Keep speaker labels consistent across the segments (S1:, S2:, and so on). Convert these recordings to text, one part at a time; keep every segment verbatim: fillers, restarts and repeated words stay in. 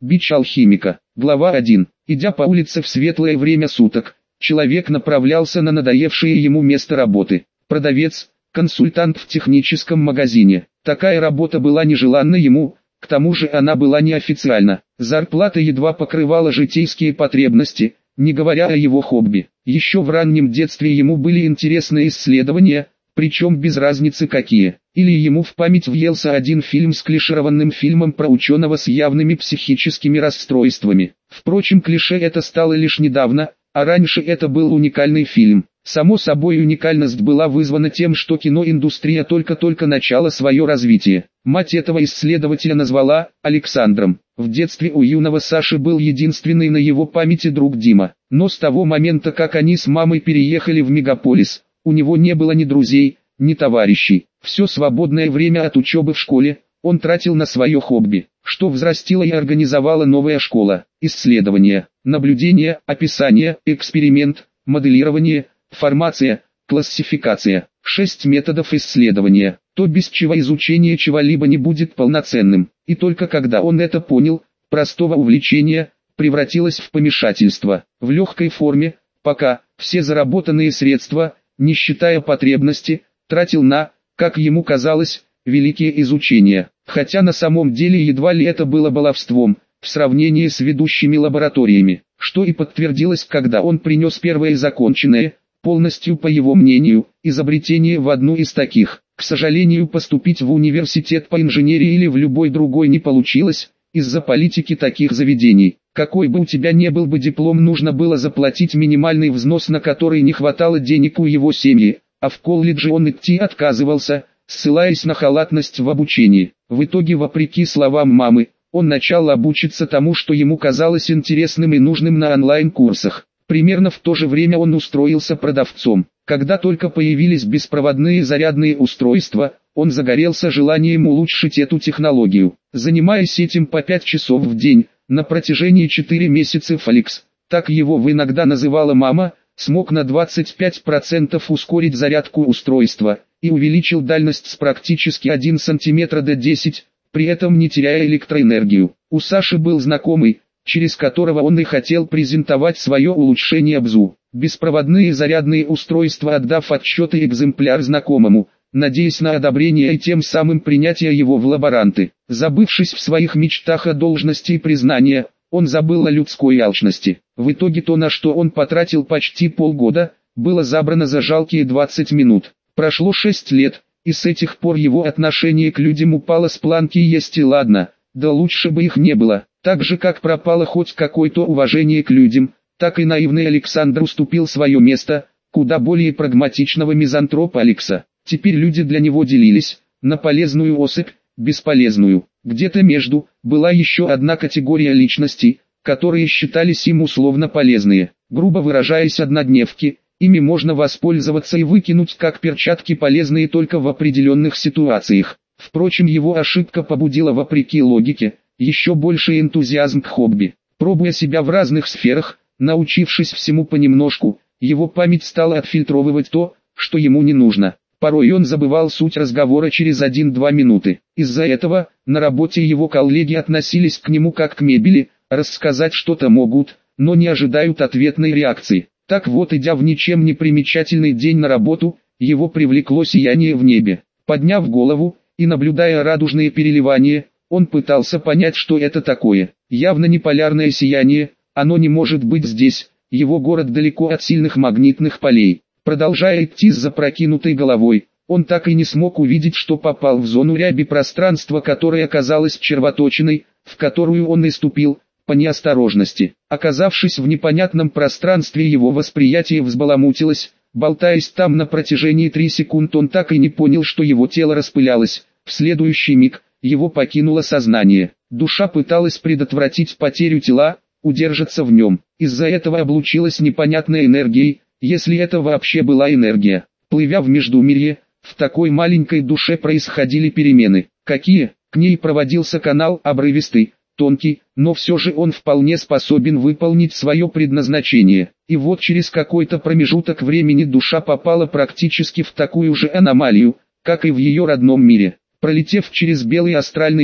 S1: Бич алхимика. Глава один. Идя по улице в светлое время суток, человек направлялся на надоевшее ему место работы. Продавец, консультант в техническом магазине. Такая работа была нежеланна ему, к тому же она была неофициальна. Зарплата едва покрывала житейские потребности, не говоря о его хобби. Еще в раннем детстве ему были интересны исследования, причем без разницы какие. Или ему в память въелся один фильм с клишированным фильмом про ученого с явными психическими расстройствами. Впрочем, клише это стало лишь недавно, а раньше это был уникальный фильм. Само собой, уникальность была вызвана тем, что киноиндустрия только-только начала свое развитие. Мать этого исследователя назвала Александром. В детстве у юного Саши был единственный на его памяти друг Дима. Но с того момента, как они с мамой переехали в мегаполис, у него не было ни друзей, ни товарищей. Все свободное время от учебы в школе он тратил на свое хобби, что взрастила и организовала новая школа. Исследования, наблюдение, описание, эксперимент, моделирование, формация, классификация. Шесть методов исследования. То, без чего изучение чего-либо не будет полноценным. И только когда он это понял, простого увлечения превратилось в помешательство. В легкой форме, пока все заработанные средства, не считая потребности, тратил на, как ему казалось, великие изучения. Хотя на самом деле едва ли это было баловством, в сравнении с ведущими лабораториями. Что и подтвердилось, когда он принес первое законченное, полностью по его мнению, изобретение в одну из таких. К сожалению, поступить в университет по инженерии или в любой другой не получилось, из-за политики таких заведений. Какой бы у тебя не был бы диплом, нужно было заплатить минимальный взнос, на который не хватало денег у его семьи, а в колледже он идти отказывался, ссылаясь на халатность в обучении. В итоге, вопреки словам мамы, он начал обучиться тому, что ему казалось интересным и нужным на онлайн-курсах. Примерно в то же время он устроился продавцом. Когда только появились беспроводные зарядные устройства, он загорелся желанием улучшить эту технологию. Занимаясь этим по пять часов в день, на протяжении четырёх месяцев Алекс, так его в иногда называла мама, смог на двадцать пять процентов ускорить зарядку устройства и увеличил дальность с практически один сантиметр до десяти, при этом не теряя электроэнергию. У Саши был знакомый, через которого он и хотел презентовать свое улучшение БЗУ. Беспроводные зарядные устройства, отдав отчет и экземпляр знакомому, надеясь на одобрение и тем самым принятие его в лаборанты. Забывшись в своих мечтах о должности и признания, он забыл о людской алчности. В итоге то, на что он потратил почти полгода, было забрано за жалкие двадцать минут. Прошло шесть лет, и с этих пор его отношение к людям упало с планки, есть и ладно, да лучше бы их не было. Так же как пропало хоть какое-то уважение к людям, так и наивный Александр уступил свое место куда более прагматичного мизантропа Алекса. Теперь люди для него делились на полезную особь, бесполезную. Где-то между была еще одна категория личностей, которые считались им условно полезные. Грубо выражаясь, однодневки, ими можно воспользоваться и выкинуть как перчатки, полезные только в определенных ситуациях. Впрочем, его ошибка побудила, вопреки логике, еще больше энтузиазм к хобби. Пробуя себя в разных сферах, научившись всему понемножку, его память стала отфильтровывать то, что ему не нужно. Порой он забывал суть разговора через один-две минуты. Из-за этого, на работе его коллеги относились к нему как к мебели, рассказать что-то могут, но не ожидают ответной реакции. Так вот, идя в ничем не примечательный день на работу, его привлекло сияние в небе. Подняв голову и наблюдая радужные переливания, он пытался понять, что это такое. Явно не полярное сияние, оно не может быть здесь, его город далеко от сильных магнитных полей. Продолжая идти с запрокинутой головой, он так и не смог увидеть, что попал в зону ряби пространства, которая оказалась червоточиной, в которую он и ступил, по неосторожности. Оказавшись в непонятном пространстве, его восприятие взбаламутилось. Болтаясь там на протяжении трех секунд, он так и не понял, что его тело распылялось. В следующий миг его покинуло сознание. Душа пыталась предотвратить потерю тела, удержаться в нем. Из-за этого облучилась непонятной энергией, если это вообще была энергия. Плывя в Междумирье, в такой маленькой душе происходили перемены. Какие? К ней проводился канал, обрывистый, тонкий, но все же он вполне способен выполнить свое предназначение. И вот через какой-то промежуток времени душа попала практически в такую же аномалию, как и в ее родном мире. Пролетев через белый астральный мир,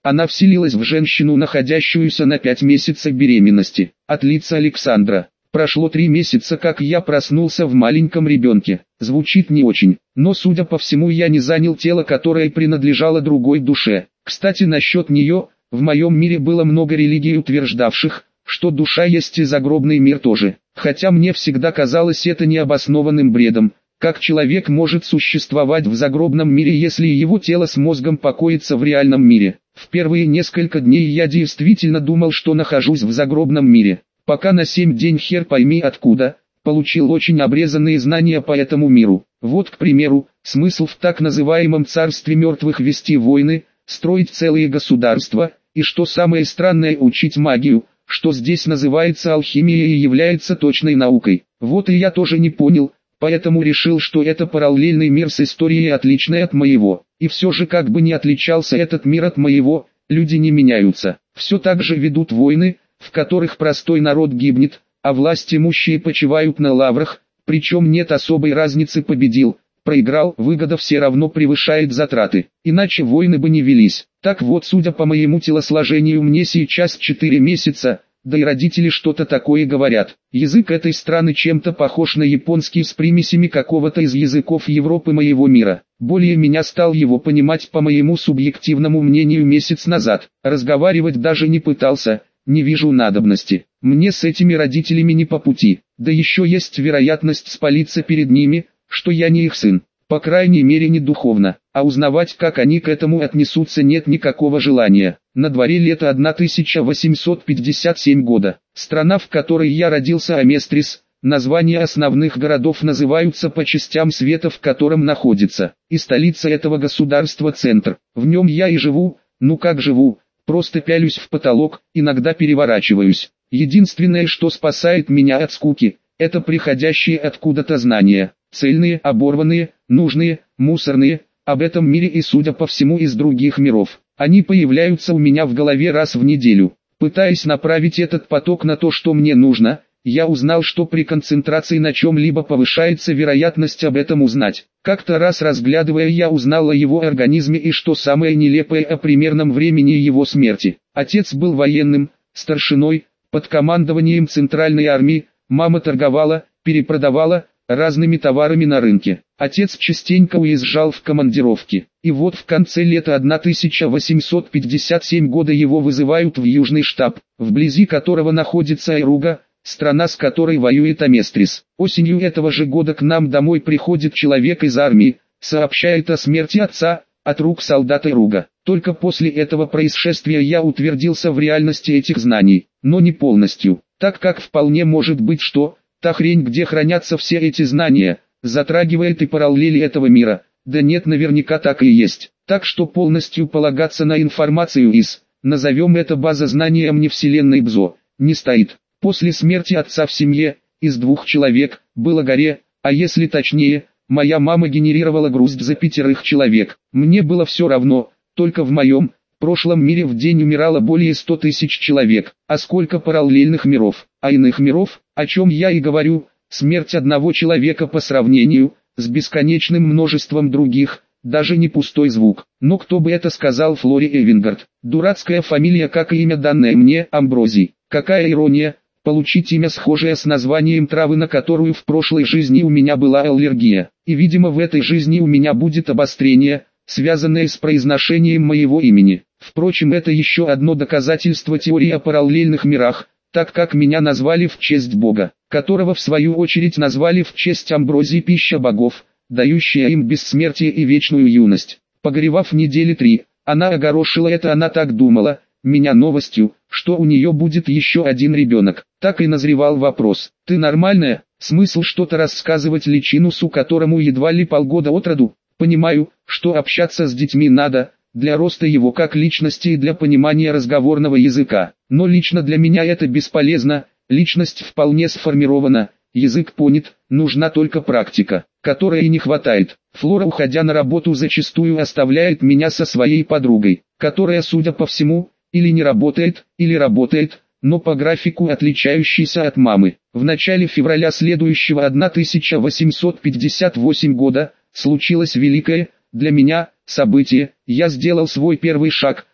S1: Она вселилась в женщину, находящуюся на пять месяцев беременности. От лица Александра. Прошло три месяца, как я проснулся в маленьком ребенке. Звучит не очень, но судя по всему я не занял тело, которое принадлежало другой душе. Кстати, насчет нее, в моем мире было много религий, утверждавших, что душа есть и загробный мир тоже. Хотя мне всегда казалось это необоснованным бредом. Как человек может существовать в загробном мире, если его тело с мозгом покоится в реальном мире? В первые несколько дней я действительно думал, что нахожусь в загробном мире. Пока на семь день хер пойми откуда, получил очень обрезанные знания по этому миру. Вот, к примеру, смысл в так называемом царстве мертвых вести войны, строить целые государства, и что самое странное, учить магию, что здесь называется алхимией и является точной наукой. Вот и я тоже не понял, поэтому решил, что это параллельный мир с историей, отличной от моего. И все же, как бы ни отличался этот мир от моего, люди не меняются. Все так же ведут войны, в которых простой народ гибнет, а власть имущие почивают на лаврах, причем нет особой разницы, победил, проиграл, выгода все равно превышает затраты, иначе войны бы не велись. Так вот, судя по моему телосложению, мне сейчас четыре месяца, да и родители что-то такое говорят. Язык этой страны чем-то похож на японский с примесями какого-то из языков Европы моего мира. Более меня стал его понимать по моему субъективному мнению месяц назад, разговаривать даже не пытался. Не вижу надобности. Мне с этими родителями не по пути. Да еще есть вероятность спалиться перед ними, что я не их сын. По крайней мере не духовно. А узнавать, как они к этому отнесутся, нет никакого желания. На дворе лето тысяча восемьсот пятьдесят седьмого года. Страна, в которой я родился, Аместрис. Названия основных городов называются по частям света, в котором находится. И столица этого государства — центр. В нем я и живу. Ну как живу? Просто пялюсь в потолок, иногда переворачиваюсь. Единственное, что спасает меня от скуки, это приходящие откуда-то знания. Цельные, оборванные, нужные, мусорные, об этом мире и, судя по всему, из других миров. Они появляются у меня в голове раз в неделю. Пытаясь направить этот поток на то, что мне нужно, я узнал, что при концентрации на чем-либо повышается вероятность об этом узнать. Как-то раз разглядывая, я узнал о его организме и, что самое нелепое, о примерном времени его смерти. Отец был военным, старшиной, под командованием Центральной армии, мама торговала, перепродавала, разными товарами на рынке. Отец частенько уезжал в командировки. И вот в конце лета тысяча восемьсот пятьдесят седьмого года его вызывают в Южный штаб, вблизи которого находится Айруга, страна, с которой воюет Аместрис. Осенью этого же года к нам домой приходит человек из армии, сообщает о смерти отца, от рук солдата Айруга. Только после этого происшествия я утвердился в реальности этих знаний, но не полностью, так как вполне может быть, что та хрень, где хранятся все эти знания, затрагивает и параллели этого мира. Да нет, наверняка так и есть. Так что полностью полагаться на информацию из, назовем это база знаний о Вселенной БЗО, не стоит. После смерти отца в семье, из двух человек, было горе, а если точнее, моя мама генерировала грусть за пятерых человек. Мне было все равно, только в моем прошлом мире в день умирало более ста тысяч человек. А сколько параллельных миров, а иных миров, о чем я и говорю, смерть одного человека по сравнению с бесконечным множеством других, даже не пустой звук. Но кто бы это сказал, Флори Эвингард. Дурацкая фамилия, как и имя, данное мне, Амброзий. Какая ирония, получить имя, схожее с названием травы, на которую в прошлой жизни у меня была аллергия. И видимо в этой жизни у меня будет обострение, связанное с произношением моего имени. Впрочем, это еще одно доказательство теории о параллельных мирах, так как меня назвали в честь Бога, которого в свою очередь назвали в честь Амброзии, пища богов, дающая им бессмертие и вечную юность. Погоревав недели три, она огорошила это, она так думала, меня новостью, что у нее будет еще один ребенок. Так и назревал вопрос: ты нормальная? Смысл что-то рассказывать личинусу, которому едва ли полгода от роду? Понимаю, что общаться с детьми надо, для роста его как личности и для понимания разговорного языка. Но лично для меня это бесполезно, личность вполне сформирована, язык понят, нужна только практика, которой и не хватает. Флора, уходя на работу, зачастую оставляет меня со своей подругой, которая, судя по всему, или не работает, или работает, но по графику отличающийся от мамы. В начале февраля следующего тысяча восемьсот пятьдесят восьмого года случилось великое, для меня, событие. Я сделал свой первый шаг,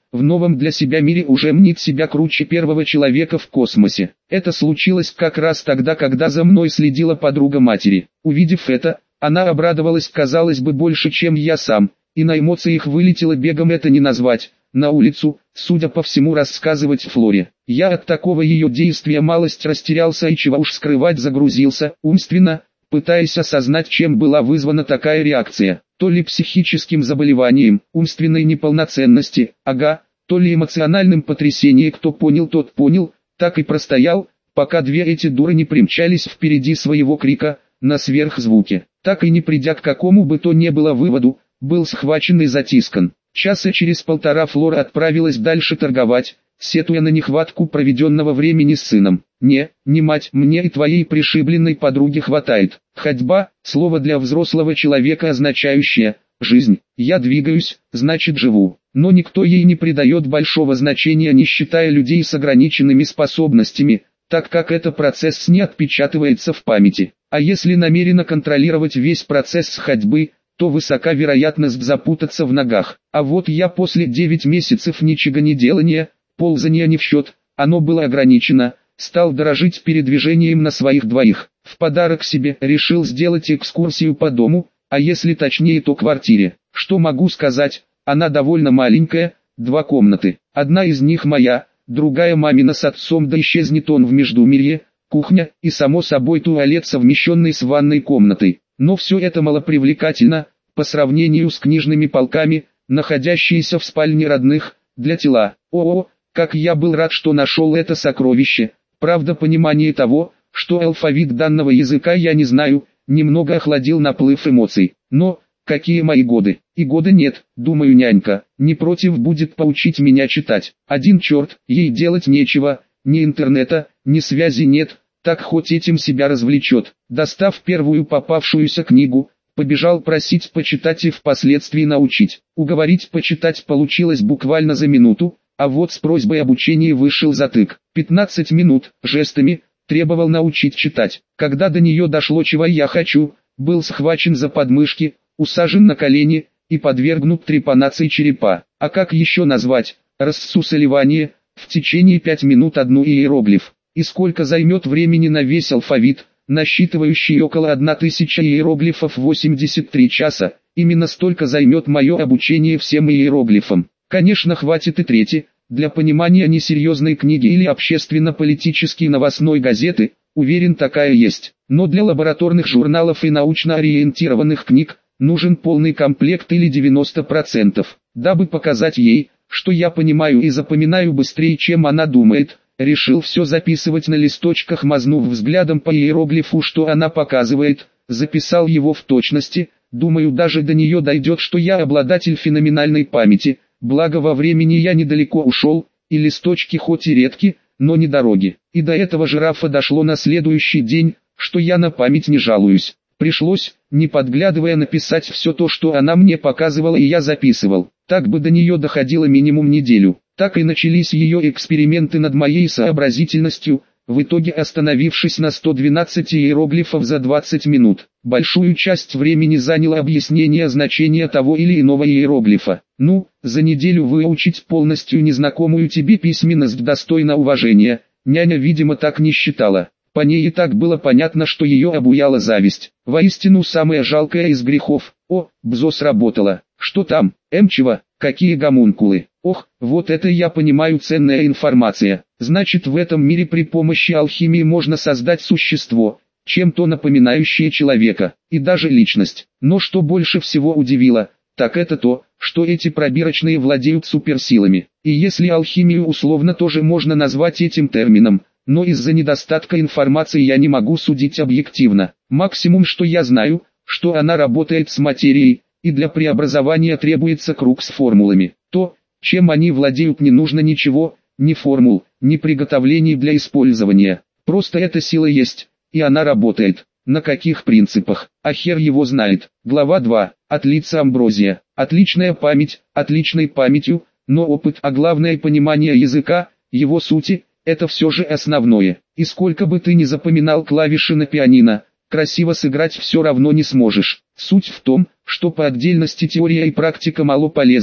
S1: в новом для себя мире уже мнит себя круче первого человека в космосе. Это случилось как раз тогда, когда за мной следила подруга матери. Увидев это, она обрадовалась, казалось бы, больше, чем я сам, и на эмоциях вылетела, бегом это не назвать, на улицу, судя по всему, рассказывать Флоре. Я от такого ее действия малость растерялся и, чего уж скрывать, загрузился, умственно, пытаясь осознать, чем была вызвана такая реакция. То ли психическим заболеванием, умственной неполноценности, ага, то ли эмоциональным потрясением, кто понял, тот понял, так и простоял, пока две эти дуры не примчались впереди своего крика, на сверхзвуке. Так и не придя к какому бы то ни было выводу, был схвачен и затискан. Часа через полтора Флора отправилась дальше торговать, сетуя на нехватку проведенного времени с сыном. «Не, не мать, мне и твоей пришибленной подруги хватает». Ходьба – слово для взрослого человека, означающее «жизнь». Я двигаюсь, значит живу. Но никто ей не придает большого значения, не считая людей с ограниченными способностями, так как этот процесс не отпечатывается в памяти. А если намеренно контролировать весь процесс ходьбы, то высока вероятность запутаться в ногах. А вот я после девяти месяцев ничего не делания, ползания не в счет, оно было ограничено, стал дорожить передвижением на своих двоих. В подарок себе решил сделать экскурсию по дому, а если точнее, то квартире. Что могу сказать, она довольно маленькая, два комнаты. Одна из них моя, другая мамина с отцом, да исчезнет он в междумирье, кухня и само собой туалет, совмещенный с ванной комнатой. Но все это малопривлекательно, по сравнению с книжными полками, находящиеся в спальне родных, для тела. О-о, как я был рад, что нашел это сокровище. Правда, понимание того, что алфавит данного языка я не знаю, немного охладил наплыв эмоций. Но, какие мои годы? И года нет, думаю, нянька не против будет поучить меня читать. Один черт, ей делать нечего, ни интернета, ни связи нет. Так хоть этим себя развлечет. Достав первую попавшуюся книгу, побежал просить почитать и впоследствии научить. Уговорить почитать получилось буквально за минуту, а вот с просьбой об учении вышел затык. пятнадцать минут, жестами, требовал научить читать. Когда до нее дошло, чего я хочу, был схвачен за подмышки, усажен на колени и подвергнут трепанации черепа. А как еще назвать? Рассусоливание, в течение пяти минут одну иероглиф. И сколько займет времени на весь алфавит, насчитывающий около тысячи иероглифов, восемьдесят три часа, именно столько займет мое обучение всем иероглифам. Конечно, хватит и трети, для понимания несерьезной книги или общественно-политической новостной газеты, уверен, такая есть. Но для лабораторных журналов и научно-ориентированных книг, нужен полный комплект или девяносто процентов. Дабы показать ей, что я понимаю и запоминаю быстрее, чем она думает, решил все записывать на листочках, мазнув взглядом по иероглифу, что она показывает, записал его в точности, думаю, даже до нее дойдет, что я обладатель феноменальной памяти, благо во времени я недалеко ушел, и листочки хоть и редки, но не дороги. И до этого жирафа дошло на следующий день, что я на память не жалуюсь. Пришлось, не подглядывая, написать все то, что она мне показывала, и я записывал. Так бы до нее доходило минимум неделю. Так и начались ее эксперименты над моей сообразительностью, в итоге остановившись на ста двенадцати иероглифов за двадцать минут. Большую часть времени заняло объяснение значения того или иного иероглифа. Ну, за неделю выучить полностью незнакомую тебе письменность достойно уважения, няня, видимо, так не считала. По ней и так было понятно, что ее обуяла зависть. Воистину самое жалкое из грехов. О, бзо сработало. Что там, эмчево, какие гомункулы. Ох, вот это я понимаю, ценная информация. Значит, в этом мире при помощи алхимии можно создать существо, чем-то напоминающее человека, и даже личность. Но что больше всего удивило, так это то, что эти пробирочные владеют суперсилами. И если алхимию условно тоже можно назвать этим термином, но из-за недостатка информации я не могу судить объективно. Максимум, что я знаю, что она работает с материей, и для преобразования требуется круг с формулами. То, чем они владеют, не нужно ничего, ни формул, ни приготовлений для использования. Просто эта сила есть, и она работает. На каких принципах? А хер его знает. Глава два. От лица Амброзия. Отличная память, отличной памятью, но опыт, а главное понимание языка, его сути, это все же основное. И сколько бы ты ни запоминал клавиши на пианино, красиво сыграть все равно не сможешь. Суть в том, что по отдельности теория и практика мало полезны,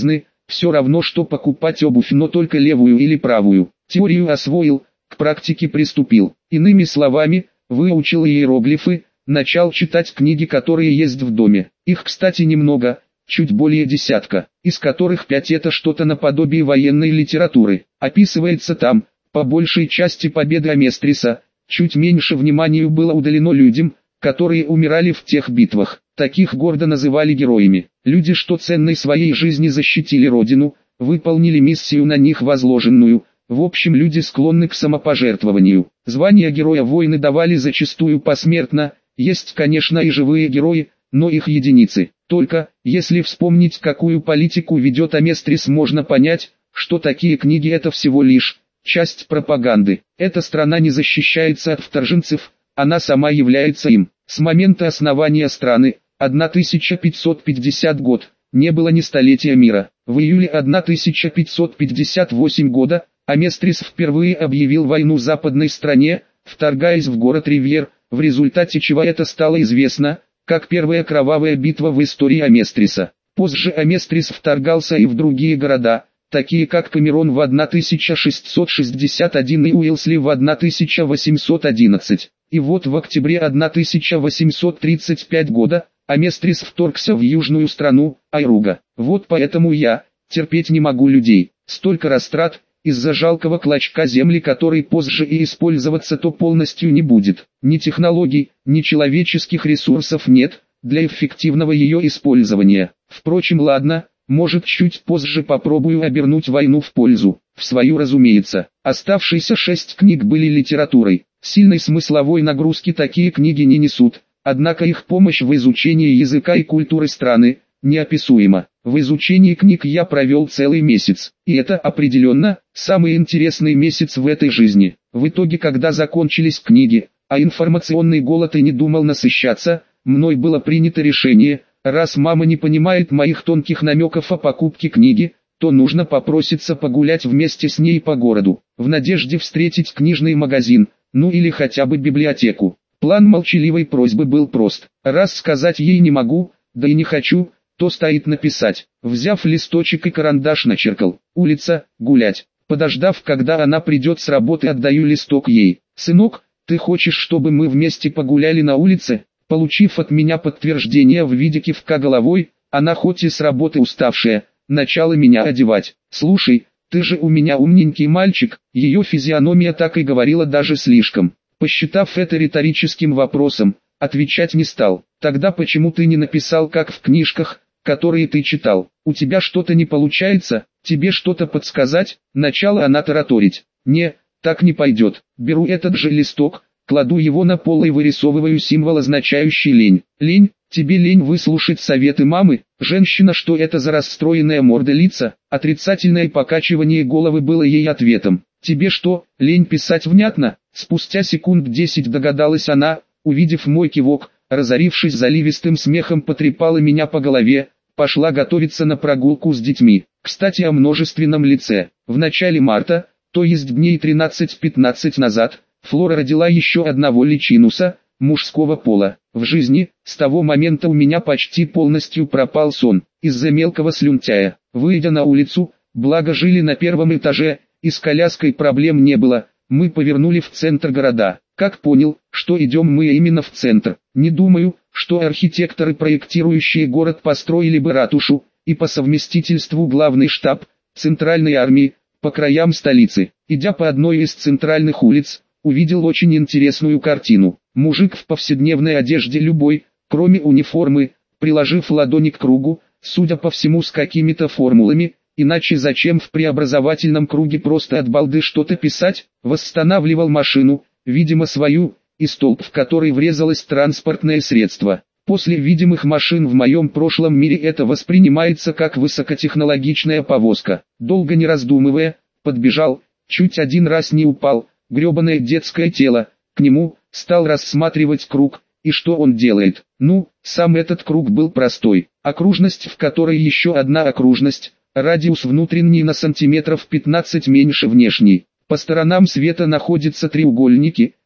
S1: Все равно что покупать обувь, но только левую или правую. Теорию освоил, к практике приступил. Иными словами, выучил иероглифы, начал читать книги, которые есть в доме. Их, кстати, немного, чуть более десятка, из которых пять это что-то наподобие военной литературы. Описывается там, по большей части, победа Аместриса. Чуть меньше внимания было уделено людям, которые умирали в тех битвах. Таких гордо называли героями. Люди, что ценной своей жизни защитили родину, выполнили миссию на них возложенную. В общем, люди склонны к самопожертвованию. Звание героя войны давали зачастую посмертно. Есть, конечно, и живые герои, но их единицы. Только, если вспомнить, какую политику ведет Аместрис, можно понять, что такие книги это всего лишь часть пропаганды. Эта страна не защищается от вторженцев, она сама является им. С момента основания страны, тысяча пятьсот пятидесятый год, не было ни столетия мира. В июле тысяча пятьсот пятьдесят восьмого года, Аместрис впервые объявил войну западной стране, вторгаясь в город Ривьер, в результате чего это стало известно, как первая кровавая битва в истории Аместриса. Позже Аместрис вторгался и в другие города, такие как Камерон в тысяча шестьсот шестьдесят первый и Уилсли в тысяча восемьсот одиннадцатый. И вот в октябре тысяча восемьсот тридцать пятого года, Аместрис вторгся в южную страну, Айруга. Вот поэтому я, терпеть не могу людей, столько растрат, из-за жалкого клочка земли, который позже и использоваться то полностью не будет. Ни технологий, ни человеческих ресурсов нет, для эффективного ее использования. Впрочем, ладно, может чуть позже попробую обернуть войну в пользу, в свою, разумеется. Оставшиеся шесть книг были литературой. Сильной смысловой нагрузки такие книги не несут, однако их помощь в изучении языка и культуры страны неописуема. В изучении книг я провел целый месяц, и это определенно самый интересный месяц в этой жизни. В итоге, когда закончились книги, а информационный голод и не думал насыщаться, мной было принято решение, раз мама не понимает моих тонких намеков о покупке книги, то нужно попроситься погулять вместе с ней по городу, в надежде встретить книжный магазин, ну или хотя бы библиотеку. План молчаливой просьбы был прост. Раз сказать ей не могу, да и не хочу, то стоит написать. Взяв листочек и карандаш, начеркал: улица, гулять. Подождав, когда она придет с работы, отдаю листок ей. Сынок, ты хочешь, чтобы мы вместе погуляли на улице? Получив от меня подтверждение в виде кивка головой, она, хоть и с работы уставшая, начала меня одевать. Слушай, ты же у меня умненький мальчик, ее физиономия так и говорила даже слишком. Посчитав это риторическим вопросом, отвечать не стал. Тогда почему ты не написал, как в книжках, которые ты читал? У тебя что-то не получается, тебе что-то подсказать? Начала она тараторить. Не, так не пойдет. Беру этот же листок, кладу его на пол и вырисовываю символ, означающий лень. Лень? Тебе лень выслушать советы мамы? Женщина, что это за расстроенная морда лица? Отрицательное покачивание головы было ей ответом. Тебе что, лень писать внятно? Спустя секунд десять догадалась она, увидев мой кивок, разорившись заливистым смехом, потрепала меня по голове, пошла готовиться на прогулку с детьми. Кстати, о множественном лице. В начале марта, то есть дней тринадцать-пятнадцать назад, Флора родила еще одного личинуса, мужского пола. В жизни, с того момента у меня почти полностью пропал сон, из-за мелкого слюнтяя. Выйдя на улицу, благо жили на первом этаже, и с коляской проблем не было, мы повернули в центр города. Как понял, что идем мы именно в центр? Не думаю, что архитекторы, проектирующие город, построили бы ратушу, и по совместительству главный штаб Центральной армии, по краям столицы. Идя по одной из центральных улиц, увидел очень интересную картину. Мужик в повседневной одежде любой, кроме униформы, приложив ладони к кругу, судя по всему с какими-то формулами, иначе зачем в преобразовательном круге просто от балды что-то писать, восстанавливал машину, видимо свою, и столб, в который врезалось транспортное средство. После видимых машин в моем прошлом мире это воспринимается как высокотехнологичная повозка. Долго не раздумывая, подбежал, чуть один раз не упал, гребаное детское тело, к нему, стал рассматривать круг, и что он делает. Ну, сам этот круг был простой, окружность, в которой еще одна окружность, радиус внутренний на сантиметров пятнадцать меньше внешней. По сторонам света находятся треугольники,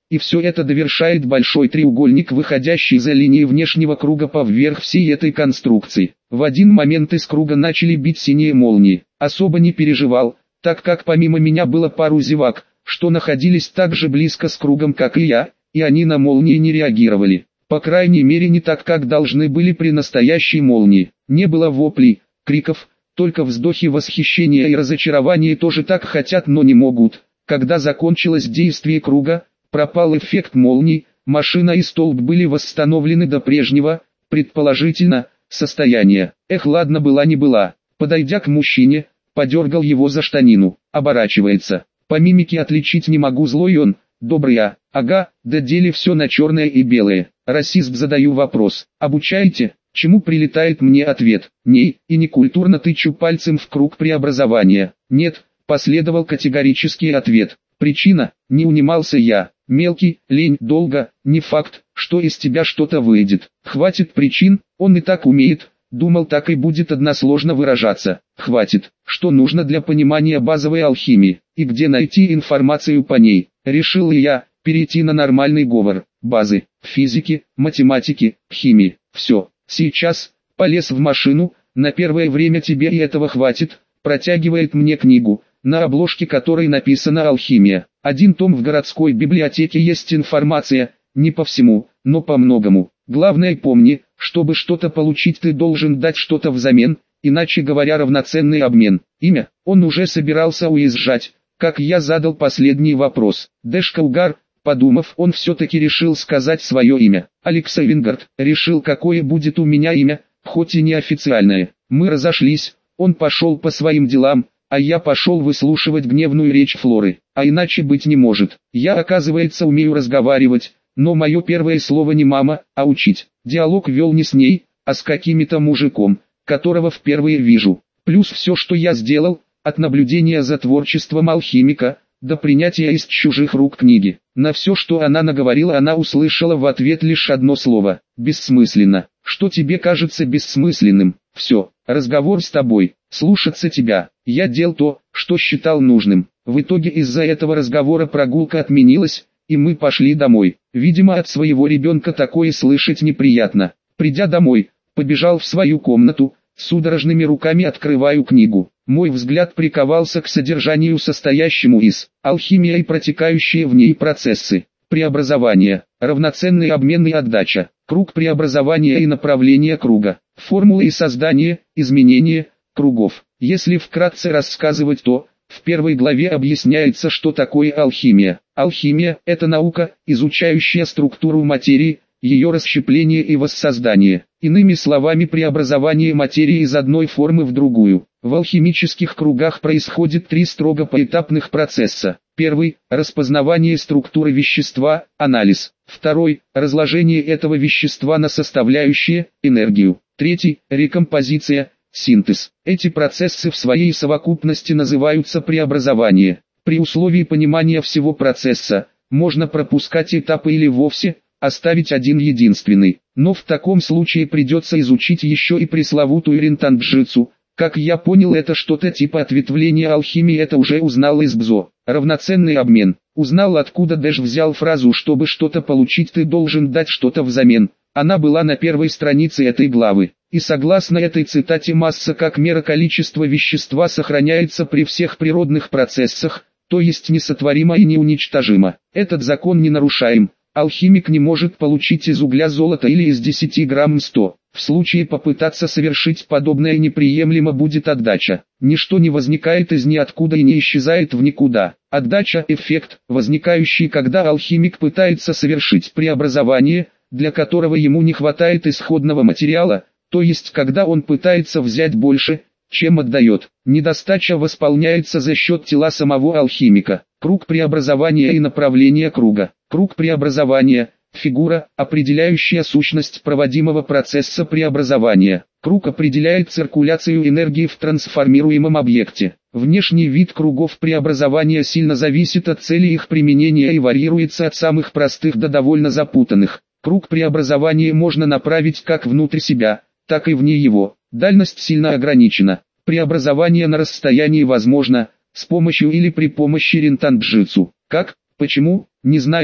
S1: и все это довершает большой треугольник, выходящий за линии внешнего круга поверх всей этой конструкции. В один момент из круга начали бить синие молнии. Особо не переживал, так как помимо меня было пару зевак, что находились так же близко с кругом, как и я, и они на молнии не реагировали. По крайней мере не так, как должны были при настоящей молнии. Не было воплей, криков, только вздохи восхищения и разочарования. Тоже так хотят, но не могут. Когда закончилось действие круга, пропал эффект молний, машина и столб были восстановлены до прежнего, предположительно, состояния. Эх, ладно, была не была. Подойдя к мужчине, подергал его за штанину. Оборачивается. По мимике отличить не могу, злой он, добрый, а, ага, да дели все на черное и белое. Расист, задаю вопрос. Обучаете? Чему прилетает мне ответ? Ней, и некультурно тычу пальцем в круг преобразования. Нет, последовал категорический ответ. Причина, не унимался я. Мелкий, лень, долго, не факт, что из тебя что-то выйдет. Хватит причин, он и так умеет. Думал, так и будет односложно выражаться. Хватит, что нужно для понимания базовой алхимии, и где найти информацию по ней. Решил и я перейти на нормальный говор. Базы, физики, математики, химии. Все, сейчас, полез в машину, на первое время тебе и этого хватит. Протягивает мне книгу, на обложке которой написано «Алхимия». Один том, в городской библиотеке есть информация, не по всему, но по многому. Главное помни, чтобы что-то получить, ты должен дать что-то взамен, иначе говоря, равноценный обмен. Имя, он уже собирался уезжать, как я задал последний вопрос. Дэшкаугар, подумав, он все-таки решил сказать свое имя. Алекса Вингард, решил, какое будет у меня имя, хоть и неофициальное. Мы разошлись, он пошел по своим делам, а я пошел выслушивать гневную речь Флоры. А иначе быть не может. Я, оказывается, умею разговаривать, но мое первое слово не мама, а учить. Диалог вел не с ней, а с каким-то мужиком, которого впервые вижу. Плюс все, что я сделал, от наблюдения за творчеством алхимика, до принятия из чужих рук книги. На все, что она наговорила, она услышала в ответ лишь одно слово – бессмысленно. Что тебе кажется бессмысленным? Все, разговор с тобой, слушаться тебя. Я делал то, что считал нужным. В итоге из-за этого разговора прогулка отменилась, и мы пошли домой. Видимо, от своего ребенка такое слышать неприятно. Придя домой, побежал в свою комнату, судорожными руками открываю книгу. Мой взгляд приковался к содержанию, состоящему из алхимия и протекающие в ней процессы. Преобразование, равноценный обмен и отдача, круг преобразования и направление круга, формулы и создание, изменение, кругов. Если вкратце рассказывать, то в первой главе объясняется, что такое алхимия. Алхимия – это наука, изучающая структуру материи, ее расщепление и воссоздание. Иными словами, преобразование материи из одной формы в другую. В алхимических кругах происходит три строго поэтапных процесса. Первый – распознавание структуры вещества, анализ. Второй – разложение этого вещества на составляющие, энергию. Третий – рекомпозиция, синтез. Эти процессы в своей совокупности называются преобразование. При условии понимания всего процесса, можно пропускать этапы или вовсе оставить один единственный. Но в таком случае придется изучить еще и пресловутую ринтанджитсу. Как я понял, это что-то типа ответвления алхимии, это уже узнал из Бзо. Равноценный обмен. Узнал, откуда Дэш взял фразу «чтобы что-то получить, ты должен дать что-то взамен». Она была на первой странице этой главы. И согласно этой цитате, масса как мера количества вещества сохраняется при всех природных процессах, то есть несотворима и неуничтожима. Этот закон не нарушаем. Алхимик не может получить из угля золото или из десяти грамм сто. В случае попытаться совершить подобное, неприемлемо будет отдача. Ничто не возникает из ниоткуда и не исчезает в никуда. Отдача – эффект, возникающий, когда алхимик пытается совершить преобразование, для которого ему не хватает исходного материала, то есть когда он пытается взять больше, чем отдает. Недостача восполняется за счет тела самого алхимика. Круг преобразования и направление круга. Круг преобразования – фигура, определяющая сущность проводимого процесса преобразования. Круг определяет циркуляцию энергии в трансформируемом объекте. Внешний вид кругов преобразования сильно зависит от цели их применения и варьируется от самых простых до довольно запутанных. Круг преобразования можно направить как внутрь себя, так и вне его. Дальность сильно ограничена. Преобразование на расстоянии возможно с помощью или при помощи ринтанджитсу. Как, почему, не знаю,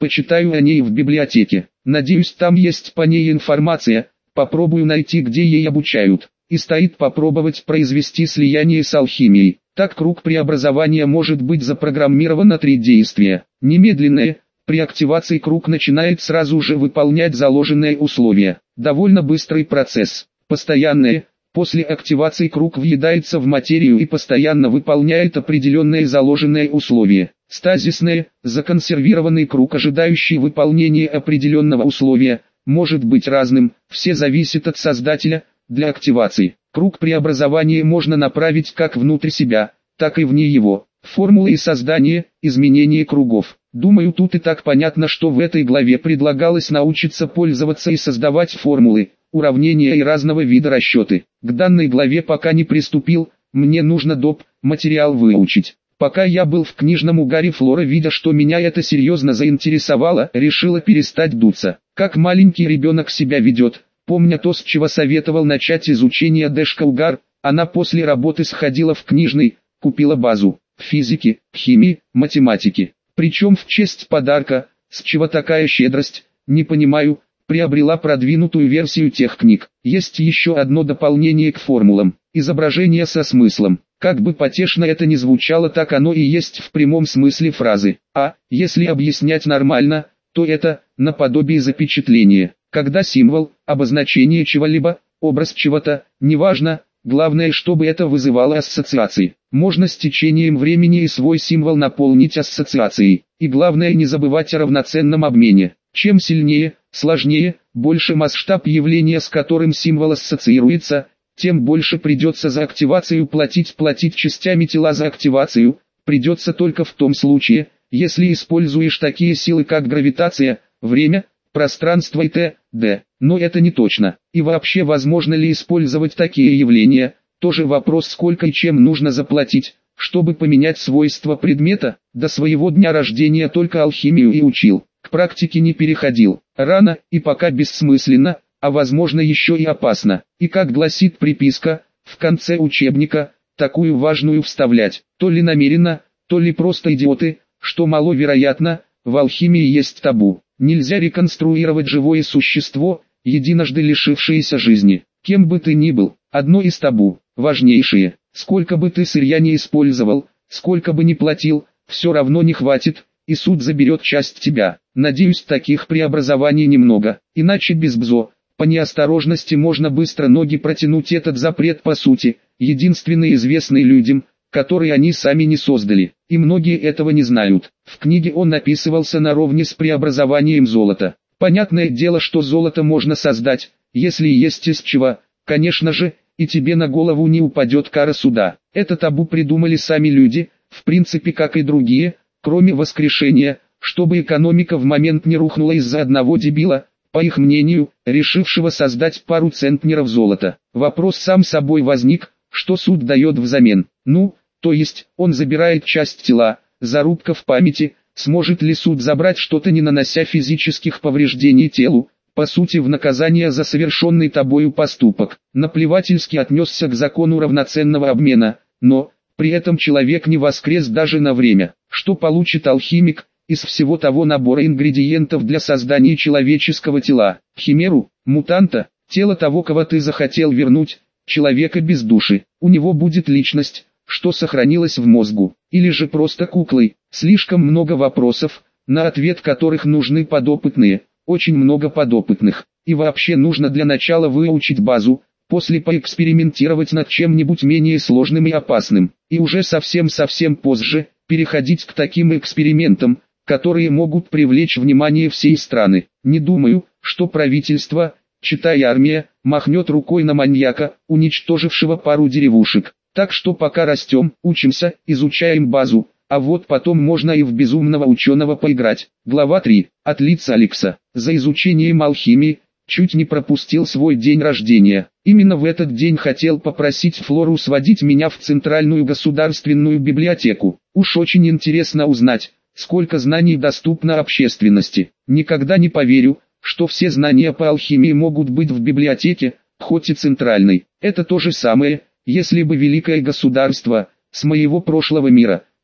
S1: Почитаю о ней в библиотеке. Надеюсь, там есть по ней информация, попробую найти, где ей обучают. И стоит попробовать произвести слияние с алхимией. Так круг преобразования может быть запрограммирован на три действия. Немедленное. При активации круг начинает сразу же выполнять заложенные условия. Довольно быстрый процесс. Постоянное. После активации круг въедается в материю и постоянно выполняет определенные заложенные условия. Стазисное. Законсервированный круг, ожидающий выполнения определенного условия, может быть разным, все зависит от создателя. Для активации круг преобразования можно направить как внутрь себя, так и вне его. Формулы и создание, изменение кругов. Думаю, тут и так понятно, что в этой главе предлагалось научиться пользоваться и создавать формулы, уравнения и разного вида расчеты. К данной главе пока не приступил, мне нужно доп. Материал выучить. Пока я был в книжном угаре, Флора, видя, что меня это серьезно заинтересовало, решила перестать дуться. Как маленький ребенок себя ведет. Помня то, с чего советовал начать изучение Дэшка Угар, она после работы сходила в книжный, купила базу физики, химии, математики. Причем в честь подарка, с чего такая щедрость, не понимаю, приобрела продвинутую версию тех книг. Есть еще одно дополнение к формулам, изображение со смыслом. Как бы потешно это ни звучало, так оно и есть в прямом смысле фразы. А, если объяснять нормально, то это, наподобие запечатления. Когда символ, обозначение чего-либо, образ чего-то, неважно, главное, чтобы это вызывало ассоциации. Можно с течением времени и свой символ наполнить ассоциацией. И главное, не забывать о равноценном обмене. Чем сильнее, сложнее, больше масштаб явления, с которым символ ассоциируется, тем больше придется за активацию платить. Платить частями тела за активацию придется только в том случае, если используешь такие силы, как гравитация, время, пространство и т.д. Но это не точно. И вообще, возможно ли использовать такие явления, тоже вопрос, сколько и чем нужно заплатить, чтобы поменять свойства предмета. До своего дня рождения только алхимию и учил, к практике не переходил. Рано и пока бессмысленно, а возможно еще и опасно. И как гласит приписка, в конце учебника, такую важную вставлять, то ли намеренно, то ли просто идиоты, что маловероятно, в алхимии есть табу. Нельзя реконструировать живое существо, единожды лишившееся жизни. Кем бы ты ни был, одно из табу, важнейшее, сколько бы ты сырья не использовал, сколько бы ни платил, все равно не хватит, и суд заберет часть тебя. Надеюсь, таких преобразований немного, иначе без бзо, по неосторожности можно быстро ноги протянуть. Этот запрет по сути, единственный известный людям, который они сами не создали, и многие этого не знают. В книге он описывался наравне с преобразованием золота. Понятное дело, что золото можно создать, если есть из чего, конечно же, и тебе на голову не упадет кара суда. Это табу придумали сами люди, в принципе как и другие, кроме воскрешения, чтобы экономика в момент не рухнула из-за одного дебила, по их мнению, решившего создать пару центнеров золота. Вопрос сам собой возник, что суд дает взамен. Ну, то есть, он забирает часть тела, зарубка в памяти, сможет ли суд забрать что-то, не нанося физических повреждений телу, по сути в наказание за совершенный тобою поступок. Наплевательски отнесся к закону равноценного обмена, но, при этом человек не воскрес даже на время. Что получит алхимик из всего того набора ингредиентов для создания человеческого тела? Химеру, мутанта, тело того, кого ты захотел вернуть, человека без души. У него будет личность, что сохранилось в мозгу, или же просто куклой. Слишком много вопросов, на ответ которых нужны подопытные, очень много подопытных. И вообще нужно для начала выучить базу, после поэкспериментировать над чем-нибудь менее сложным и опасным, и уже совсем-совсем позже, переходить к таким экспериментам, которые могут привлечь внимание всей страны. Не думаю, что правительство, читай армия, махнет рукой на маньяка, уничтожившего пару деревушек. Так что пока растем, учимся, изучаем базу, а вот потом можно и в безумного ученого поиграть. Глава три. От лица Алекса. За изучением алхимии, чуть не пропустил свой день рождения. Именно в этот день хотел попросить Флору сводить меня в Центральную государственную библиотеку. Уж очень интересно узнать, сколько знаний доступно общественности. Никогда не поверю, что все знания по алхимии могут быть в библиотеке, хоть и центральной. Это то же самое, если бы великое государство, с моего прошлого мира,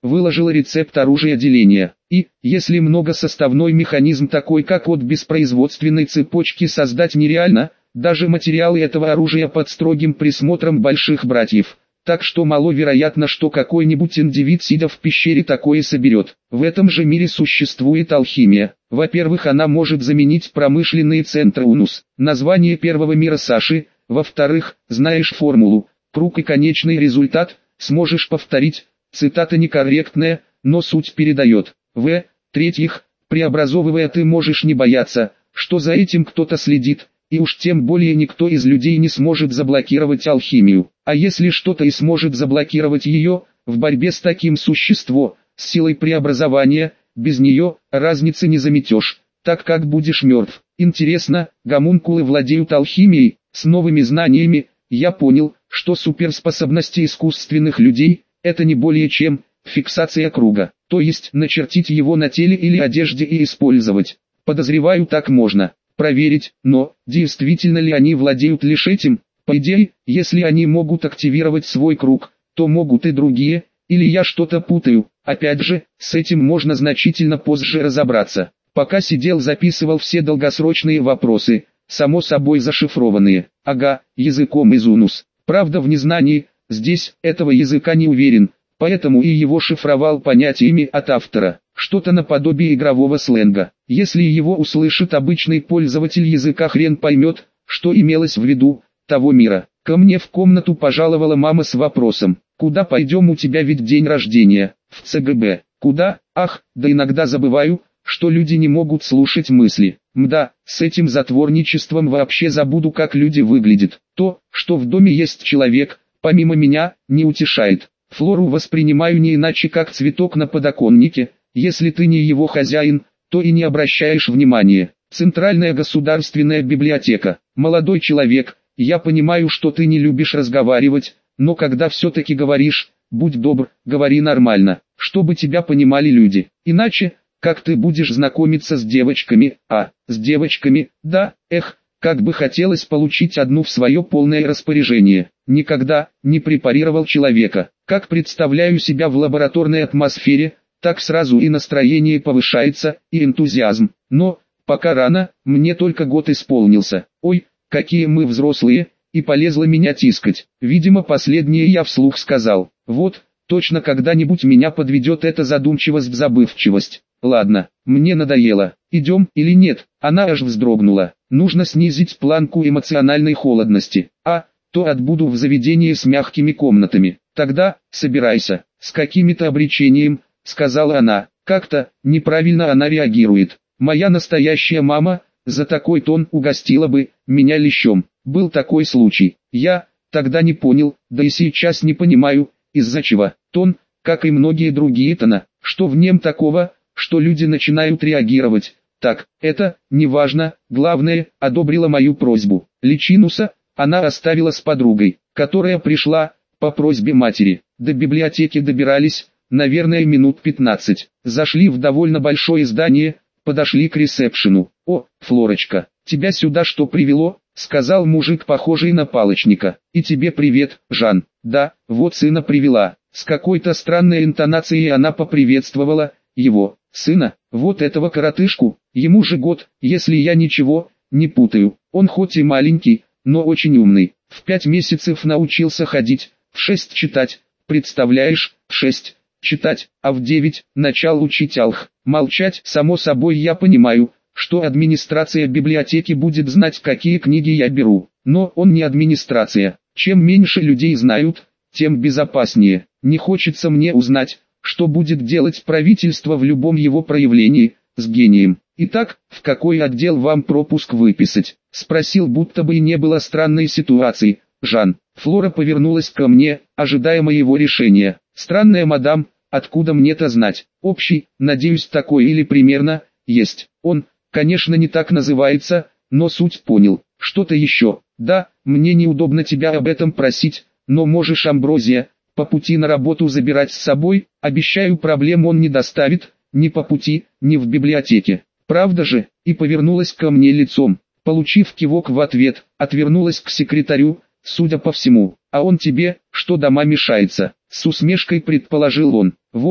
S1: выложила рецепт оружия деления. И, если многосоставной механизм такой как от беспроизводственной цепочки создать нереально, даже материалы этого оружия под строгим присмотром больших братьев. Так что маловероятно, что какой-нибудь индивид, сидя в пещере, такое соберет. В этом же мире существует алхимия. Во-первых, она может заменить промышленные центры УНУС, название первого мира Саши. Во-вторых, знаешь формулу, круг и конечный результат, сможешь повторить. Цитата некорректная, но суть передает. В-третьих, преобразовывая, ты можешь не бояться, что за этим кто-то следит. И уж тем более никто из людей не сможет заблокировать алхимию. А если что-то и сможет заблокировать ее, в борьбе с таким существом, с силой преобразования, без нее, разницы не заметешь, так как будешь мертв. Интересно, гомункулы владеют алхимией, с новыми знаниями. Я понял, что суперспособности искусственных людей, это не более чем фиксация круга, то есть начертить его на теле или одежде и использовать. Подозреваю, так можно проверить, но действительно ли они владеют лишь этим? По идее, если они могут активировать свой круг, то могут и другие, или я что-то путаю. Опять же, с этим можно значительно позже разобраться. Пока сидел, записывал все долгосрочные вопросы, само собой зашифрованные. Ага, языком из УНУС. Правда, в незнании, здесь, этого языка не уверен, поэтому и его шифровал понятиями от автора. Что-то наподобие игрового сленга. Если его услышит обычный пользователь языка, хрен поймет, что имелось в виду, того мира. Ко мне в комнату пожаловала мама с вопросом: «Куда пойдем, у тебя ведь день рождения?» «В ЦГБ». «Куда? Ах, да иногда забываю, что люди не могут слушать мысли. Мда, с этим затворничеством вообще забуду, как люди выглядят. То, что в доме есть человек, помимо меня, не утешает. Флору воспринимаю не иначе, как цветок на подоконнике. Если ты не его хозяин, то и не обращаешь внимания. Центральная государственная библиотека. Молодой человек, я понимаю, что ты не любишь разговаривать, но когда все-таки говоришь, будь добр, говори нормально, чтобы тебя понимали люди. Иначе, как ты будешь знакомиться с девочками? А, с девочками, да, эх, как бы хотелось получить одну в свое полное распоряжение. Никогда не препарировал человека. Как представляю себя в лабораторной атмосфере, так сразу и настроение повышается, и энтузиазм. Но, пока рано, мне только год исполнился. Ой, какие мы взрослые, и полезла меня тискать. Видимо, последнее я вслух сказал. Вот, точно когда-нибудь меня подведет эта задумчивость в забывчивость. Ладно, мне надоело. Идем или нет? Она аж вздрогнула. Нужно снизить планку эмоциональной холодности. А, то отбуду в заведении с мягкими комнатами. Тогда, собирайся. С каким-то обречением, сказала она. Как-то неправильно она реагирует. Моя настоящая мама за такой тон угостила бы меня лещом. Был такой случай. Я тогда не понял, да и сейчас не понимаю, из-за чего. Тон, как и многие другие тона, что в нем такого, что люди начинают реагировать. Так, это, неважно, главное, одобрила мою просьбу. Личинуса она оставила с подругой, которая пришла по просьбе матери. До библиотеки добирались, наверное, минут пятнадцать. Зашли в довольно большое здание, подошли к ресепшену. «О, Флорочка, тебя сюда что привело?» — сказал мужик, похожий на палочника. «И тебе привет, Жан». «Да, вот сына привела». С какой-то странной интонацией она поприветствовала его, сына, вот этого коротышку, ему же год, если я ничего не путаю. Он хоть и маленький, но очень умный. В пять месяцев научился ходить, в шесть читать, представляешь, в шесть читать, а в девять начал учить алх. Молчать, само собой, я понимаю, что администрация библиотеки будет знать, какие книги я беру. Но он не администрация. Чем меньше людей знают, тем безопаснее. Не хочется мне узнать, что будет делать правительство в любом его проявлении, с гением. Итак, в какой отдел вам пропуск выписать? Спросил, будто бы и не было странной ситуации. Жан. Флора повернулась ко мне, ожидая моего решения. Странная мадам, откуда мне-то знать? Общий, надеюсь, такой или примерно, есть. Он, конечно, не так называется, но суть понял. Что-то еще? Да, мне неудобно тебя об этом просить, но можешь, Амброзия, по пути на работу забирать с собой, обещаю, проблем он не доставит, ни по пути, ни в библиотеке. Правда же? И повернулась ко мне лицом. Получив кивок в ответ, отвернулась к секретарю, судя по всему. А он тебе, что дома мешается? С усмешкой предположил он. Вот,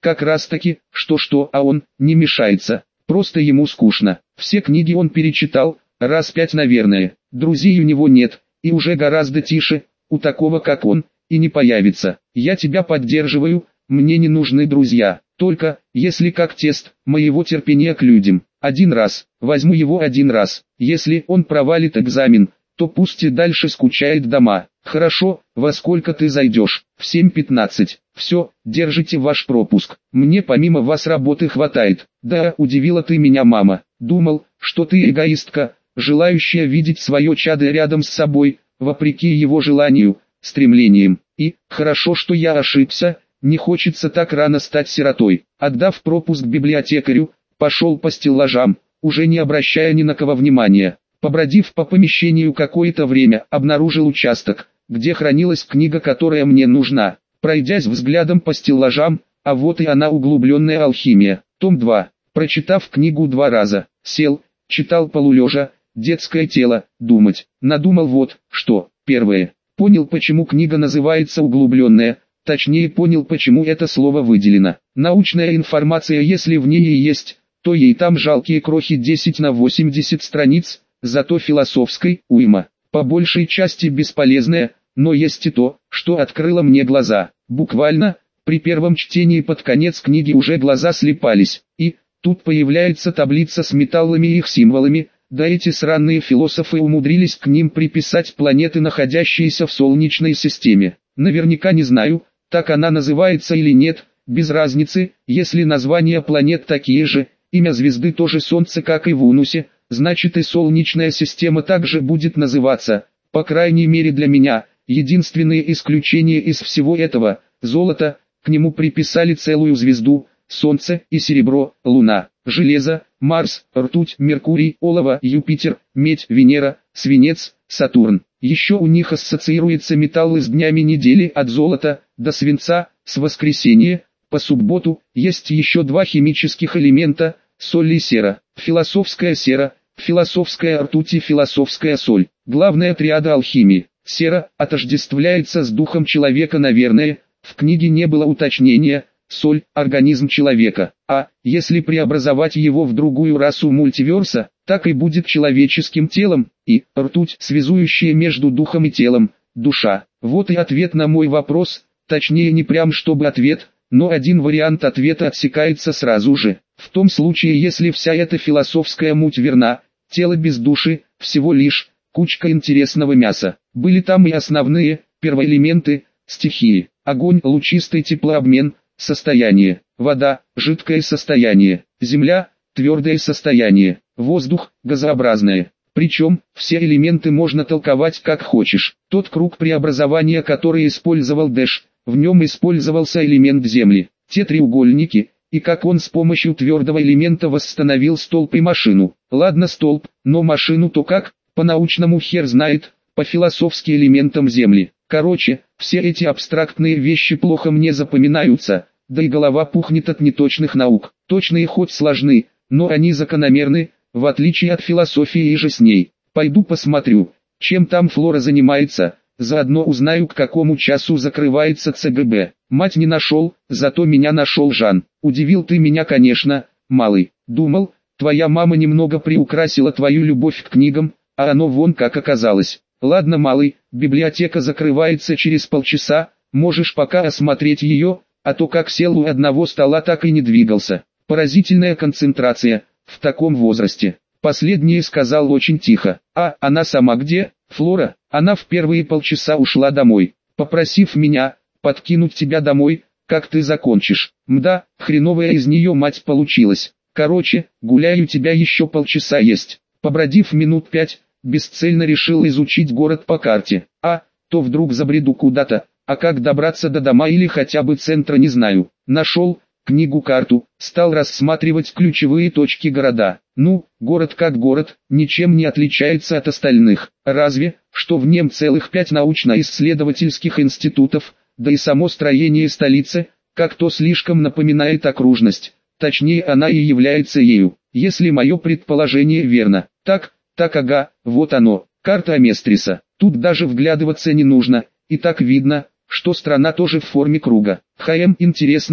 S1: Как раз таки, что-что, а он не мешается. Просто ему скучно. Все книги он перечитал, раз пять наверное. Друзей у него нет, и уже гораздо тише, у такого как он, и не появится. Я тебя поддерживаю, мне не нужны друзья. Только, если как тест, моего терпения к людям. Один раз, возьму его один раз. Если он провалит экзамен, то пусть и дальше скучает дома. Хорошо, во сколько ты зайдешь? В семь пятнадцать. Все, держите ваш пропуск. Мне помимо вас работы хватает. Да, удивила ты меня, мама. Думал, что ты эгоистка, желающая видеть свое чадо рядом с собой, вопреки его желанию, стремлениям. И, хорошо, что я ошибся, не хочется так рано стать сиротой. Отдав пропуск библиотекарю, пошел по стеллажам, уже не обращая ни на кого внимания. Побродив по помещению какое-то время, обнаружил участок, где хранилась книга, которая мне нужна. Пройдясь взглядом по стеллажам, а вот и она, углубленная алхимия, том два. Прочитав книгу два раза, сел, читал полулежа, детское тело, думать. Надумал вот, что, первое. Понял, почему книга называется углубленная, точнее понял, почему это слово выделено. Научная информация, если в ней и есть, то ей там жалкие крохи десять на восемьдесят страниц, зато философской уйма. По большей части бесполезная, но есть и то, что открыло мне глаза. Буквально, при первом чтении под конец книги уже глаза слепались, и тут появляется таблица с металлами и их символами, да эти сраные философы умудрились к ним приписать планеты, находящиеся в Солнечной системе. Наверняка не знаю, так она называется или нет, без разницы, если названия планет такие же, имя звезды тоже Солнце, как и в Унусе, значит и Солнечная система также будет называться, по крайней мере для меня. Единственное исключение из всего этого – золото, к нему приписали целую звезду, Солнце и серебро, Луна, железо, Марс, ртуть, Меркурий, олово, Юпитер, медь, Венера, свинец, Сатурн. Еще у них ассоциируются металлы с днями недели от золота до свинца, с воскресенья, по субботу. Есть еще два химических элемента – соль и сера, философская сера, философская ртуть и философская соль. Главная триада алхимии. Сера отождествляется с духом человека, наверное, в книге не было уточнения, соль – организм человека, а, если преобразовать его в другую расу мультиверса, так и будет человеческим телом, и, ртуть – связующая между духом и телом, душа. Вот и ответ на мой вопрос, точнее не прям чтобы ответ, но один вариант ответа отсекается сразу же. В том случае, если вся эта философская муть верна, тело без души, всего лишь кучка интересного мяса. Были там и основные, первоэлементы, стихии. Огонь – лучистый теплообмен, состояние. Вода – жидкое состояние. Земля – твердое состояние. Воздух – газообразное. Причем, все элементы можно толковать как хочешь. Тот круг преобразования, который использовал Дэш, в нем использовался элемент Земли. Те треугольники, и как он с помощью твердого элемента восстановил столб и машину. Ладно столб, но машину-то как? По-научному хер знает, по-философски элементам Земли. Короче, все эти абстрактные вещи плохо мне запоминаются, да и голова пухнет от неточных наук. Точные хоть сложны, но они закономерны, в отличие от философии и же с ней. Пойду посмотрю, чем там Флора занимается, заодно узнаю, к какому часу закрывается ЦГБ. Мать не нашел, зато меня нашел Жан. Удивил ты меня, конечно, малый. Думал, твоя мама немного приукрасила твою любовь к книгам, а оно вон как оказалось. Ладно, малый, библиотека закрывается через полчаса, можешь пока осмотреть ее, а то как сел у одного стола, так и не двигался. Поразительная концентрация, в таком возрасте. Последнее сказал очень тихо. А, она сама где? Флора? Она в первые полчаса ушла домой, попросив меня подкинуть тебя домой, как ты закончишь. Мда, хреновая из нее мать получилась. Короче, гуляю, тебя еще полчаса есть. Побродив минут пять, бесцельно решил изучить город по карте. А, то вдруг забреду куда-то, а как добраться до дома или хотя бы центра не знаю. Нашел книгу-карту, стал рассматривать ключевые точки города. Ну, город как город, ничем не отличается от остальных. Разве, что в нем целых пять научно-исследовательских институтов, да и само строение столицы, как-то слишком напоминает окружность. Точнее, она и является ею, если мое предположение верно. Так, так ага, вот оно, карта Аместриса. Тут даже вглядываться не нужно, и так видно, что страна тоже в форме круга. Хм, интересно,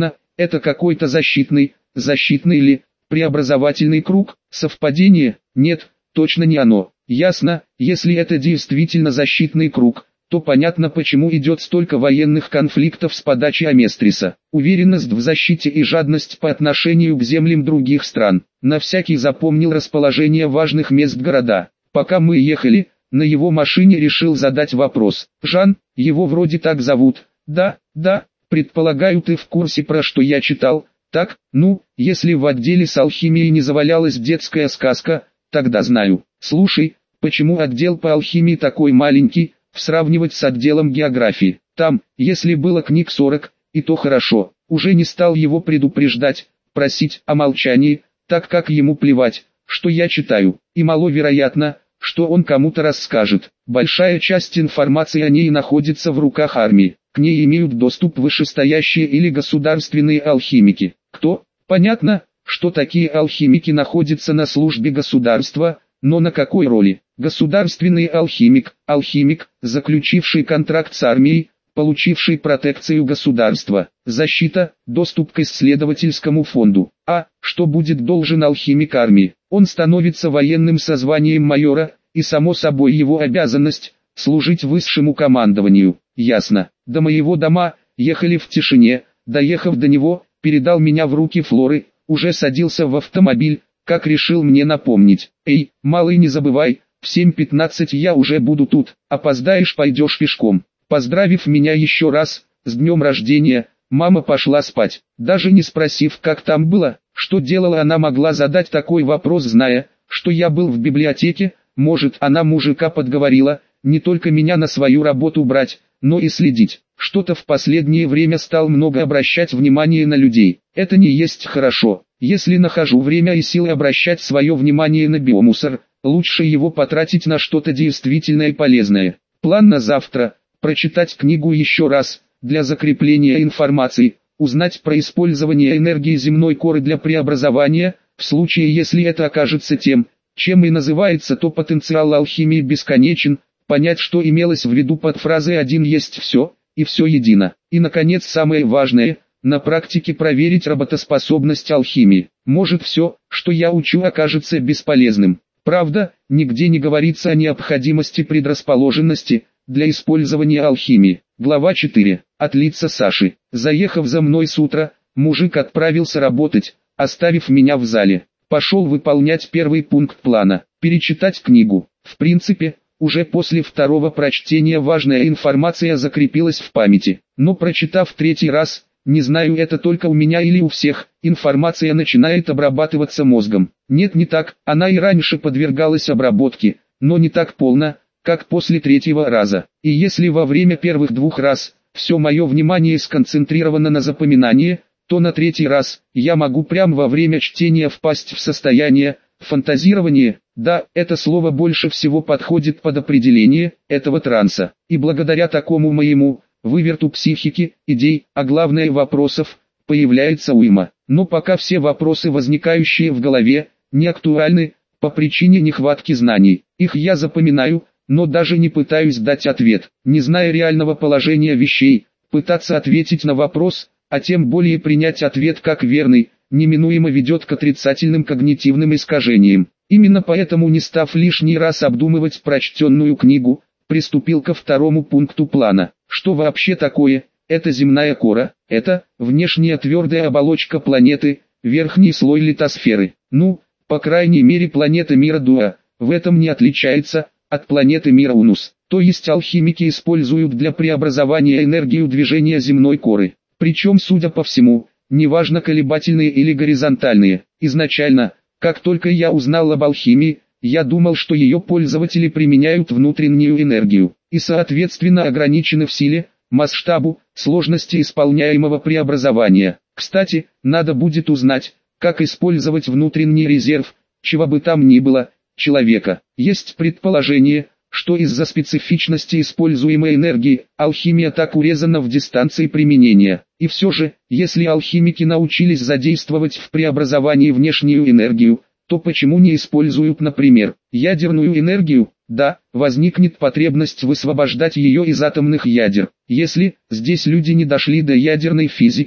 S1: Это какой-то защитный, защитный ли, преобразовательный круг, совпадение? Нет, точно не оно. Ясно, если это действительно защитный круг, то понятно, почему идет столько военных конфликтов с подачи Аместриса. Уверенность в защите и жадность по отношению к землям других стран. На всякий запомнил расположение важных мест города. Пока мы ехали, на его машине решил задать вопрос. «Жан, его вроде так зовут?» «Да, да, предполагаю, ты в курсе, про что я читал?» «Так, ну, если в отделе с алхимией не завалялась детская сказка, тогда знаю. Слушай, почему отдел по алхимии такой маленький, сравнивать с отделом географии? Там, если было книг сорок, и то хорошо». Уже не стал его предупреждать, просить о молчании, так как ему плевать, что я читаю, и маловероятно, что он кому-то расскажет. Большая часть информации о ней находится в руках армии. К ней имеют доступ вышестоящие или государственные алхимики. Кто? Понятно, что такие алхимики находятся на службе государства, но на какой роли? Государственный алхимик, алхимик, заключивший контракт с армией, получивший протекцию государства, защита, доступ к исследовательскому фонду. А что будет должен алхимик армии? Он становится военным со званием майора, и само собой его обязанность – служить высшему командованию. Ясно. До моего дома ехали в тишине, доехав до него, передал меня в руки Флоры, уже садился в автомобиль, как решил мне напомнить. «Эй, малый, не забывай, в семь пятнадцать я уже буду тут, опоздаешь, пойдешь пешком». Поздравив меня еще раз, с днем рождения, мама пошла спать. Даже не спросив, как там было, что делала, она могла задать такой вопрос, зная, что я был в библиотеке. Может, она мужика подговорила, не только меня на свою работу брать, но и следить. Что-то в последнее время стал много обращать внимание на людей. Это не есть хорошо. Если нахожу время и силы обращать свое внимание на биомусор, лучше его потратить на что-то действительно и полезное. План на завтра: прочитать книгу еще раз, для закрепления информации, узнать про использование энергии земной коры для преобразования, в случае если это окажется тем, чем и называется, то потенциал алхимии бесконечен, понять, что имелось в виду под фразой «один есть все, и все едино». И наконец, самое важное, на практике проверить работоспособность алхимии. Может, все, что я учу, окажется бесполезным. Правда, нигде не говорится о необходимости предрасположенности для использования алхимии. Глава четыре. От лица Саши. Заехав за мной с утра, мужик отправился работать, оставив меня в зале. Пошел выполнять первый пункт плана – перечитать книгу. В принципе, уже после второго прочтения важная информация закрепилась в памяти. Но прочитав третий раз, не знаю, это только у меня или у всех, информация начинает обрабатываться мозгом. Нет, не так, она и раньше подвергалась обработке, но не так полно, как после третьего раза. И если во время первых двух раз все мое внимание сконцентрировано на запоминании, то на третий раз я могу прямо во время чтения впасть в состояние фантазирования. Да, это слово больше всего подходит под определение этого транса. И благодаря такому моему выверту психики, идей, а главное вопросов, появляется уйма. Но пока все вопросы, возникающие в голове, не актуальны по причине нехватки знаний. Их я запоминаю, но даже не пытаюсь дать ответ, не зная реального положения вещей. Пытаться ответить на вопрос, а тем более принять ответ как верный, неминуемо ведет к отрицательным когнитивным искажениям. Именно поэтому, не став лишний раз обдумывать прочтенную книгу, приступил ко второму пункту плана. Что вообще такое эта земная кора? Это внешняя твердая оболочка планеты, верхний слой литосферы. Ну, по крайней мере, планета мира Дуа в этом не отличается от планеты мира Унус. То есть алхимики используют для преобразования энергию движения земной коры. Причем, судя по всему, неважно колебательные или горизонтальные. Изначально, как только я узнал об алхимии, я думал, что ее пользователи применяют внутреннюю энергию, и соответственно ограничены в силе, масштабу, сложности исполняемого преобразования. Кстати, надо будет узнать, как использовать внутренний резерв, чего бы там ни было, человека. Есть предположение, что из-за специфичности используемой энергии, алхимия так урезана в дистанции применения. И все же, если алхимики научились задействовать в преобразовании внешнюю энергию, то почему не используют, например, ядерную энергию? Да, возникнет потребность высвобождать ее из атомных ядер. Если здесь люди не дошли до ядерной физики,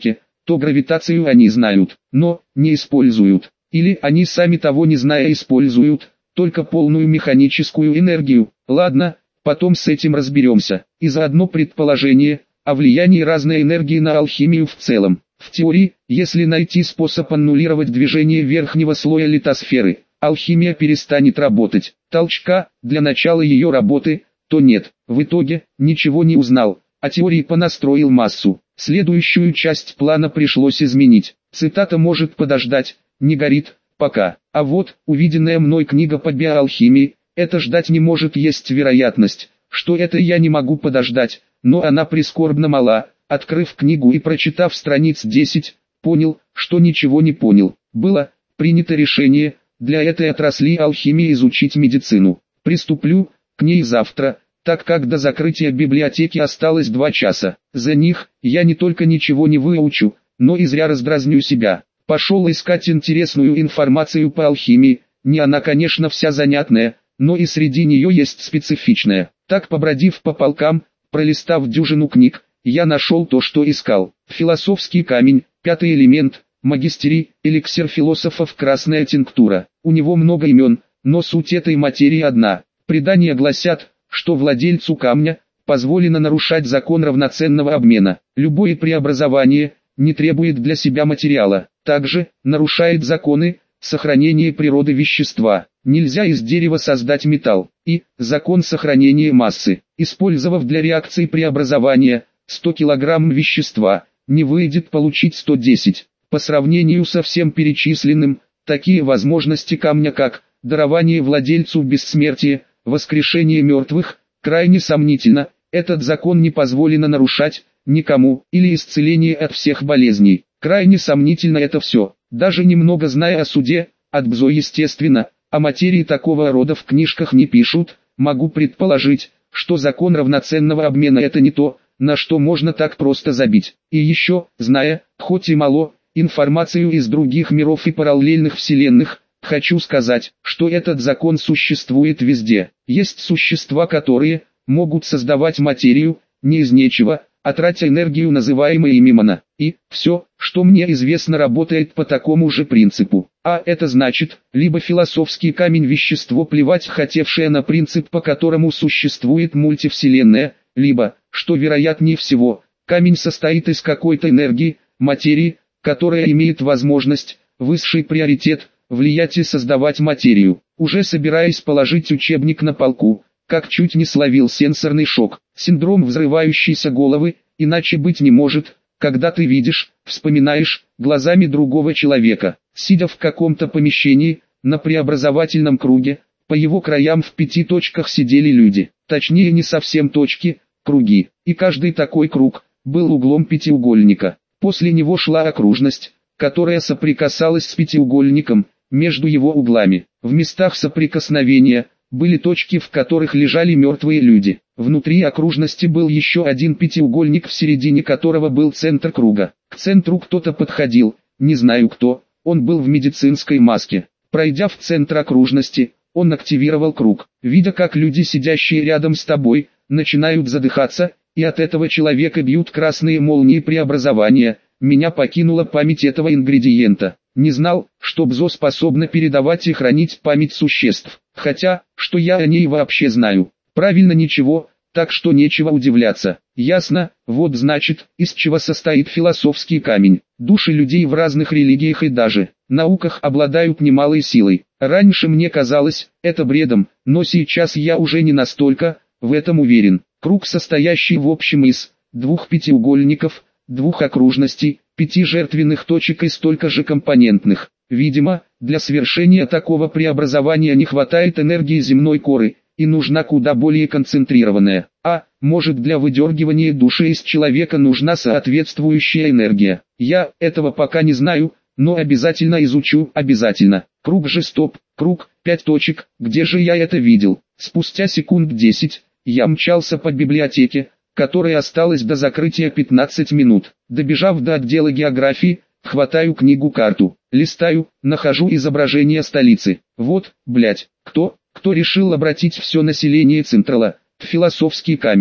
S1: то гравитацию они знают, но не используют. Или они сами того не зная используют, только полную механическую энергию. Ладно, потом с этим разберемся. И заодно предположение о влиянии разной энергии на алхимию в целом. В теории, если найти способ аннулировать движение верхнего слоя литосферы, алхимия перестанет работать. Толчка, для начала ее работы, то нет. В итоге, ничего не узнал, а теории понастроил массу. Следующую часть плана пришлось изменить. Цитата может подождать, не горит, пока. А вот, увиденная мной книга по биоалхимии, это ждать не может, есть вероятность, что это я не могу подождать, но она прискорбно мала. Открыв книгу и прочитав страниц десять, понял, что ничего не понял. Было принято решение для этой отрасли алхимии изучить медицину. Приступлю к ней завтра, так как до закрытия библиотеки осталось два часа. За них я не только ничего не выучу, но и зря раздразню себя. Пошел искать интересную информацию по алхимии. Не она, конечно, вся занятная, но и среди нее есть специфичная. Так, побродив по полкам, пролистав дюжину книг, я нашел то, что искал. Философский камень, пятый элемент, магистерий, эликсир философов, красная тинктура. У него много имен, но суть этой материи одна. Предания гласят, что владельцу камня позволено нарушать закон равноценного обмена. Любое преобразование не требует для себя материала. Также нарушает законы сохранения природы вещества. Нельзя из дерева создать металл. И закон сохранения массы. Использовав для реакции преобразования сто килограмм вещества, не выйдет получить сто десять. По сравнению со всем перечисленным, такие возможности камня, как дарование владельцу бессмертия, воскрешение мертвых, крайне сомнительно. Этот закон не позволено нарушать никому, или исцеление от всех болезней. Крайне сомнительно это все. Даже немного зная о суде, от Бзо естественно, о материи такого рода в книжках не пишут, могу предположить, что закон равноценного обмена это не то, на что можно так просто забить. И еще, зная, хоть и мало, информацию из других миров и параллельных вселенных, хочу сказать, что этот закон существует везде. Есть существа, которые могут создавать материю, не из нечего, а тратя энергию, называемой ими мана. И все, что мне известно, работает по такому же принципу. А это значит, либо философский камень вещество, плевать хотевшее на принцип, по которому существует мультивселенная, либо, что вероятнее всего, камень состоит из какой-то энергии, материи, которая имеет возможность, высший приоритет, влиять и создавать материю. Уже собираясь положить учебник на полку, как чуть не словил сенсорный шок. Синдром взрывающейся головы, иначе быть не может, когда ты видишь, вспоминаешь, глазами другого человека, сидя в каком-то помещении, на преобразовательном круге, по его краям в пяти точках сидели люди, точнее не совсем точки, круги, и каждый такой круг был углом пятиугольника. После него шла окружность, которая соприкасалась с пятиугольником, между его углами. В местах соприкосновения были точки, в которых лежали мертвые люди. Внутри окружности был еще один пятиугольник, в середине которого был центр круга. К центру кто-то подходил, не знаю кто, он был в медицинской маске. Пройдя в центр окружности, он активировал круг. Видя, как люди, сидящие рядом с тобой, начинают задыхаться, и от этого человека бьют красные молнии преобразования, меня покинула память этого ингредиента. Не знал, что Бзо способна передавать и хранить память существ. Хотя, что я о ней вообще знаю? Правильно, ничего, так что нечего удивляться. Ясно, вот значит, из чего состоит философский камень. Души людей в разных религиях и даже науках обладают немалой силой. Раньше мне казалось это бредом, но сейчас я уже не настолько в этом уверен. Круг, состоящий в общем из двух пятиугольников, двух окружностей, пяти жертвенных точек и столько же компонентных. Видимо, для совершения такого преобразования не хватает энергии земной коры, и нужна куда более концентрированная. А, может, для выдергивания души из человека нужна соответствующая энергия. Я этого пока не знаю, но обязательно изучу, обязательно. Круг же стоп, круг, пять точек, где же я это видел? Спустя секунд десять, я мчался по библиотеке, которой осталось до закрытия пятнадцать минут. Добежав до отдела географии, хватаю книгу-карту, листаю, нахожу изображение столицы. Вот, блять, кто, кто решил обратить все население Централа в философский камень?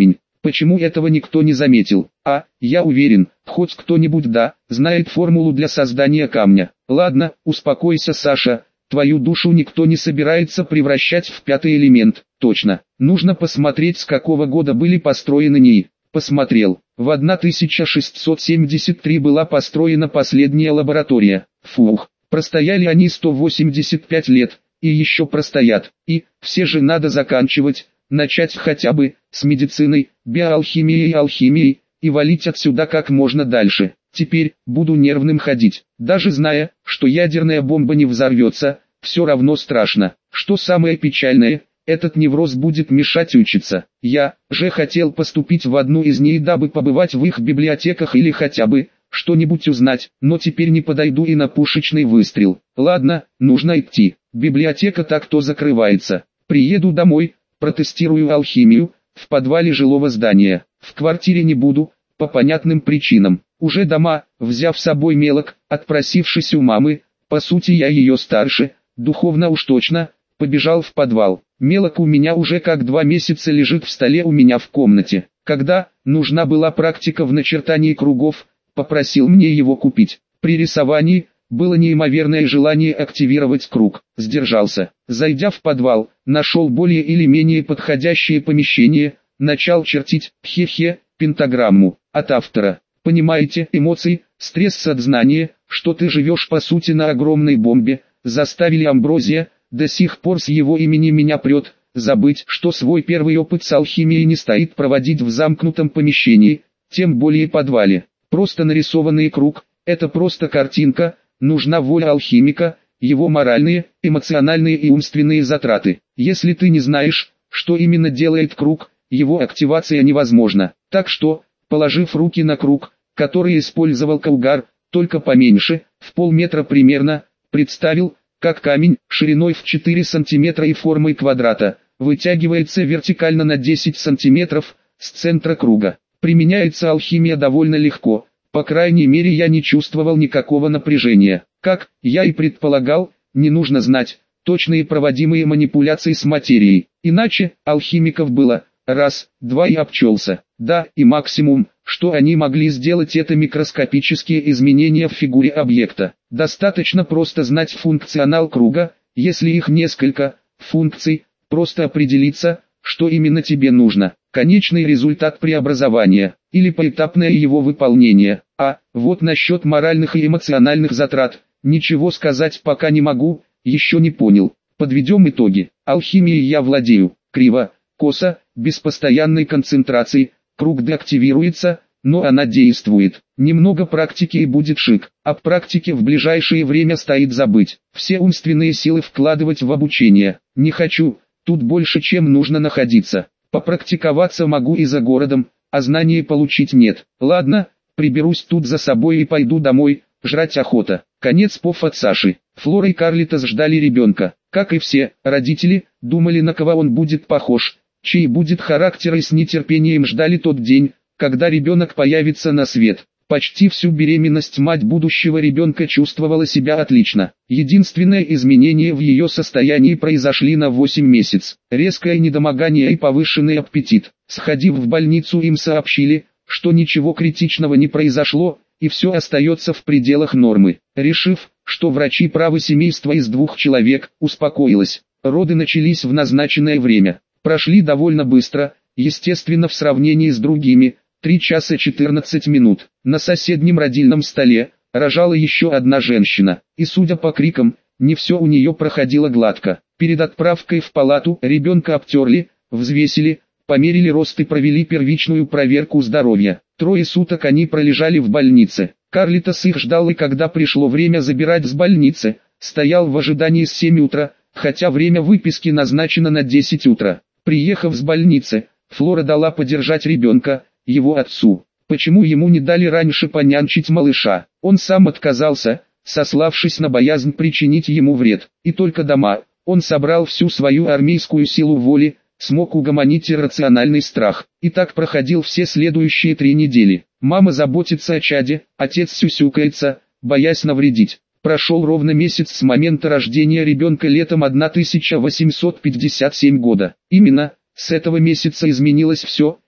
S1: Почему этого никто не заметил? А, я уверен, хоть кто-нибудь да, знает формулу для создания камня. Ладно, успокойся, Саша, твою душу никто не собирается превращать в пятый элемент. Точно, нужно посмотреть, с какого года были построены НИИ. Посмотрел. В тысяча шестьсот семьдесят третьем была построена последняя лаборатория. Фух, простояли они сто восемьдесят пять лет, и еще простоят. И, все же надо заканчивать, начать хотя бы, с медициной, биоалхимией и алхимией, и валить отсюда как можно дальше. Теперь, буду нервным ходить. Даже зная, что ядерная бомба не взорвется, все равно страшно. Что самое печальное, этот невроз будет мешать учиться. Я же хотел поступить в одну из них, дабы побывать в их библиотеках или хотя бы что-нибудь узнать, но теперь не подойду и на пушечный выстрел. Ладно, нужно идти. Библиотека так-то закрывается. Приеду домой, протестирую алхимию, в подвале жилого здания. В квартире не буду, по понятным причинам. Уже дома, взяв с собой мелок, отпросившись у мамы, по сути я ее старше, духовно уж точно, побежал в подвал. Мелок у меня уже как два месяца лежит в столе у меня в комнате. Когда нужна была практика в начертании кругов, попросил мне его купить. При рисовании было неимоверное желание активировать круг. Сдержался. Зайдя в подвал, нашел более или менее подходящее помещение, начал чертить, хе-хе, пентаграмму. От автора. Понимаете, эмоции, стресс сознания, что ты живешь по сути на огромной бомбе, заставили Амброзия, до сих пор с его имени меня прет, забыть, что свой первый опыт с алхимией не стоит проводить в замкнутом помещении, тем более подвале. Просто нарисованный круг, это просто картинка, нужна воля алхимика, его моральные, эмоциональные и умственные затраты. Если ты не знаешь, что именно делает круг, его активация невозможна. Так что, положив руки на круг, который использовал Каугар, только поменьше, в полметра примерно, представил, как камень, шириной в четыре сантиметра и формой квадрата, вытягивается вертикально на десять сантиметров, с центра круга. Применяется алхимия довольно легко, по крайней мере я не чувствовал никакого напряжения. Как, я и предполагал, не нужно знать, точные проводимые манипуляции с материей, иначе, алхимиков было, раз, два и обчелся. Да, и максимум, что они могли сделать, это микроскопические изменения в фигуре объекта. Достаточно просто знать функционал круга, если их несколько функций, просто определиться, что именно тебе нужно. Конечный результат преобразования, или поэтапное его выполнение. А, вот насчет моральных и эмоциональных затрат, ничего сказать пока не могу, еще не понял. Подведем итоги. Алхимией я владею, криво, косо, без постоянной концентрации, круг деактивируется, но она действует. Немного практики и будет шик. Об практике в ближайшее время стоит забыть. Все умственные силы вкладывать в обучение. Не хочу, тут больше чем нужно находиться. Попрактиковаться могу и за городом, а знания получить нет. Ладно, приберусь тут за собой и пойду домой, жрать охота. Конец пов от Саши. Флора и Карлитос ждали ребенка. Как и все, родители, думали, на кого он будет похож, чей будет характер, и с нетерпением ждали тот день, когда ребенок появится на свет. Почти всю беременность мать будущего ребенка чувствовала себя отлично. Единственное изменение в ее состоянии произошли на восемь месяцев. Резкое недомогание и повышенный аппетит. Сходив в больницу, им сообщили, что ничего критичного не произошло, и все остается в пределах нормы. Решив, что врачи правы, семейство из двух человек успокоилось. Роды начались в назначенное время. Прошли довольно быстро, естественно в сравнении с другими, три часа четырнадцать минут. На соседнем родильном столе рожала еще одна женщина, и судя по крикам, не все у нее проходило гладко. Перед отправкой в палату ребенка обтерли, взвесили, померили рост и провели первичную проверку здоровья. Трое суток они пролежали в больнице. Карлитос их ждал, и когда пришло время забирать с больницы, стоял в ожидании с семи утра, хотя время выписки назначено на десять утра. Приехав с больницы, Флора дала подержать ребенка, его отцу. Почему ему не дали раньше понянчить малыша? Он сам отказался, сославшись на боязнь причинить ему вред. И только дома, он собрал всю свою армейскую силу воли, смог угомонить иррациональный страх. И так проходил все следующие три недели. Мама заботится о чаде, отец сюсюкается, боясь навредить. Прошел ровно месяц с момента рождения ребенка летом тысяча восемьсот пятьдесят седьмого года. Именно, с этого месяца изменилось все,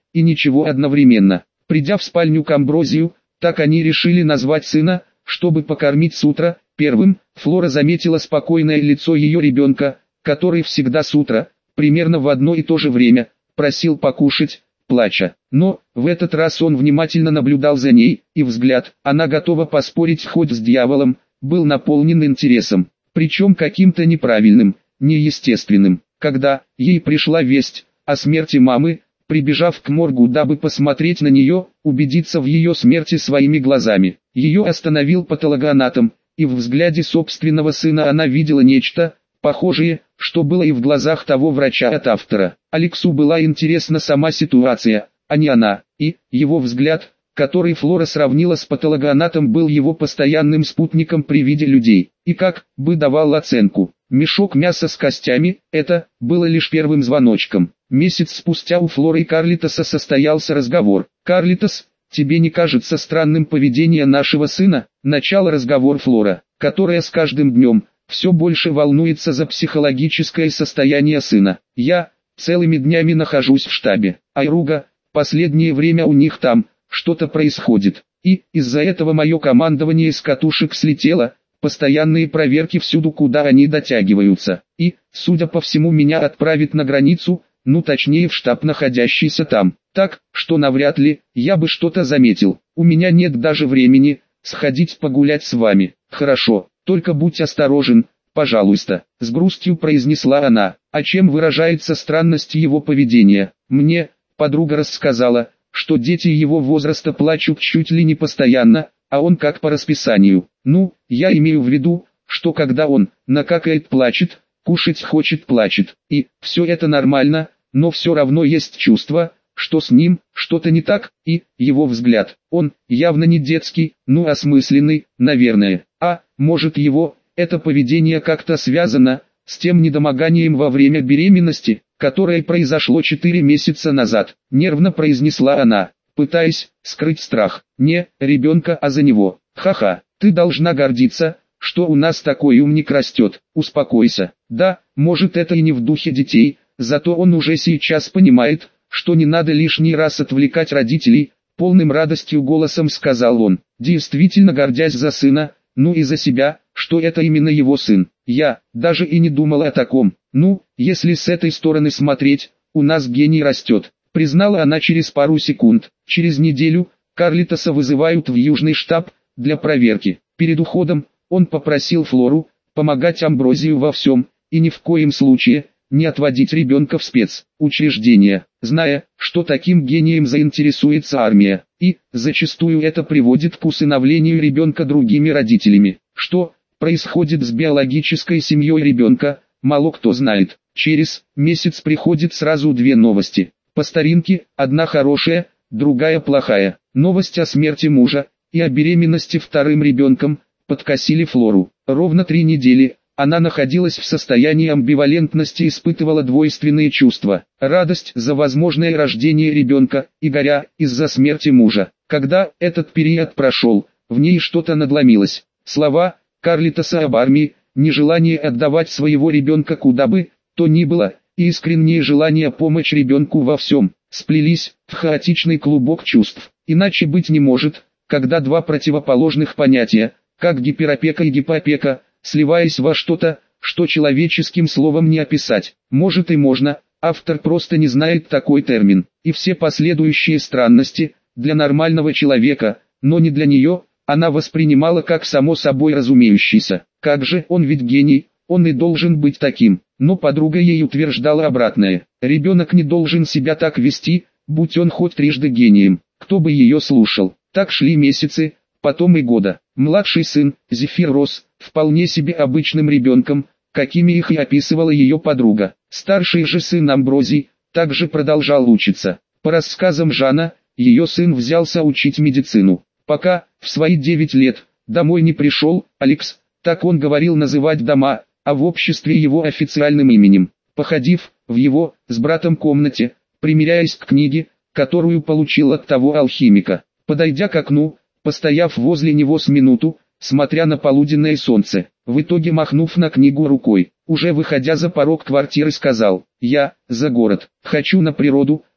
S1: и ничего одновременно. Придя в спальню к Амброзию, так они решили назвать сына, чтобы покормить с утра. Первым, Флора заметила спокойное лицо ее ребенка, который всегда с утра, примерно в одно и то же время, просил покушать, плача. Но, в этот раз он внимательно наблюдал за ней, и взгляд, она готова поспорить хоть с дьяволом, был наполнен интересом, причем каким-то неправильным, неестественным. Когда ей пришла весть о смерти мамы, прибежав к моргу, дабы посмотреть на нее, убедиться в ее смерти своими глазами, ее остановил патологоанатом, и в взгляде собственного сына она видела нечто похожее, что было и в глазах того врача от автора. Алексу была интересна сама ситуация, а не она, и его взгляд, который Флора сравнила с патологоанатом, был его постоянным спутником при виде людей, и как бы давал оценку. Мешок мяса с костями – это было лишь первым звоночком. Месяц спустя у Флоры и Карлитоса состоялся разговор. «Карлитос, тебе не кажется странным поведение нашего сына?» Начало разговор Флора, которая с каждым днем все больше волнуется за психологическое состояние сына. «Я целыми днями нахожусь в штабе Айруга, последнее время у них там что-то происходит, и из-за этого мое командование с катушек слетело, постоянные проверки всюду, куда они дотягиваются, и, судя по всему, меня отправят на границу, ну точнее в штаб, находящийся там, так, что навряд ли я бы что-то заметил. У меня нет даже времени сходить погулять с вами». «Хорошо, только будь осторожен, пожалуйста», — с грустью произнесла она. «А чем выражается странность его поведения?» «Мне подруга рассказала, что дети его возраста плачут чуть ли не постоянно, а он как по расписанию. Ну, я имею в виду, что когда он накакает, плачет, кушать хочет, плачет, и все это нормально, но все равно есть чувство, что с ним что-то не так, и его взгляд, он явно не детский, ну осмысленный, наверное. А, может, его это поведение как-то связано с тем недомоганием во время беременности, которое произошло четыре месяца назад», — нервно произнесла она, пытаясь скрыть страх. «Не ребенка, а за него. Ха-ха, ты должна гордиться, что у нас такой умник растет. Успокойся. Да, может, это и не в духе детей, зато он уже сейчас понимает, что не надо лишний раз отвлекать родителей», — полным радостью голосом сказал он, действительно гордясь за сына, ну и за себя, что это именно его сын. «Я даже и не думал о таком. Ну, если с этой стороны смотреть, у нас гений растет», — признала она через пару секунд. Через неделю Карлитоса вызывают в Южный штаб для проверки. Перед уходом он попросил Флору помогать Амброзию во всем, и ни в коем случае не отводить ребенка в спецучреждение, зная, что таким гением заинтересуется армия, и зачастую это приводит к усыновлению ребенка другими родителями. Что происходит с биологической семьей ребенка, мало кто знает. Через месяц приходит сразу две новости. По старинке, одна хорошая, другая плохая. Новость о смерти мужа и о беременности вторым ребенком подкосили Флору. Ровно три недели она находилась в состоянии амбивалентности, испытывала двойственные чувства. Радость за возможное рождение ребенка и горя из-за смерти мужа. Когда этот период прошел, в ней что-то надломилось. Слова Карлитоса об армии, нежелание отдавать своего ребенка куда бы то ни было, и искреннее желание помочь ребенку во всем, сплелись в хаотичный клубок чувств. Иначе быть не может, когда два противоположных понятия, как гиперопека и гипоопека, сливаясь во что-то, что человеческим словом не описать. Может и можно, автор просто не знает такой термин. И все последующие странности, для нормального человека, но не для нее, она воспринимала как само собой разумеющийся. Как же, он ведь гений, он и должен быть таким. Но подруга ей утверждала обратное. Ребенок не должен себя так вести, будь он хоть трижды гением. Кто бы ее слушал. Так шли месяцы, потом и года. Младший сын, Зефир, рос вполне себе обычным ребенком, какими их и описывала ее подруга. Старший же сын Амброзий также продолжал учиться. По рассказам Жана, ее сын взялся учить медицину. Пока, в свои девять лет, домой не пришел, Алекс, так он говорил называть дома, а в обществе его официальным именем. Походив в его, с братом комнате, примеряясь к книге, которую получил от того алхимика, подойдя к окну, постояв возле него с минуту, смотря на полуденное солнце, в итоге махнув на книгу рукой, уже выходя за порог квартиры сказал: «Я, за город, хочу на природу,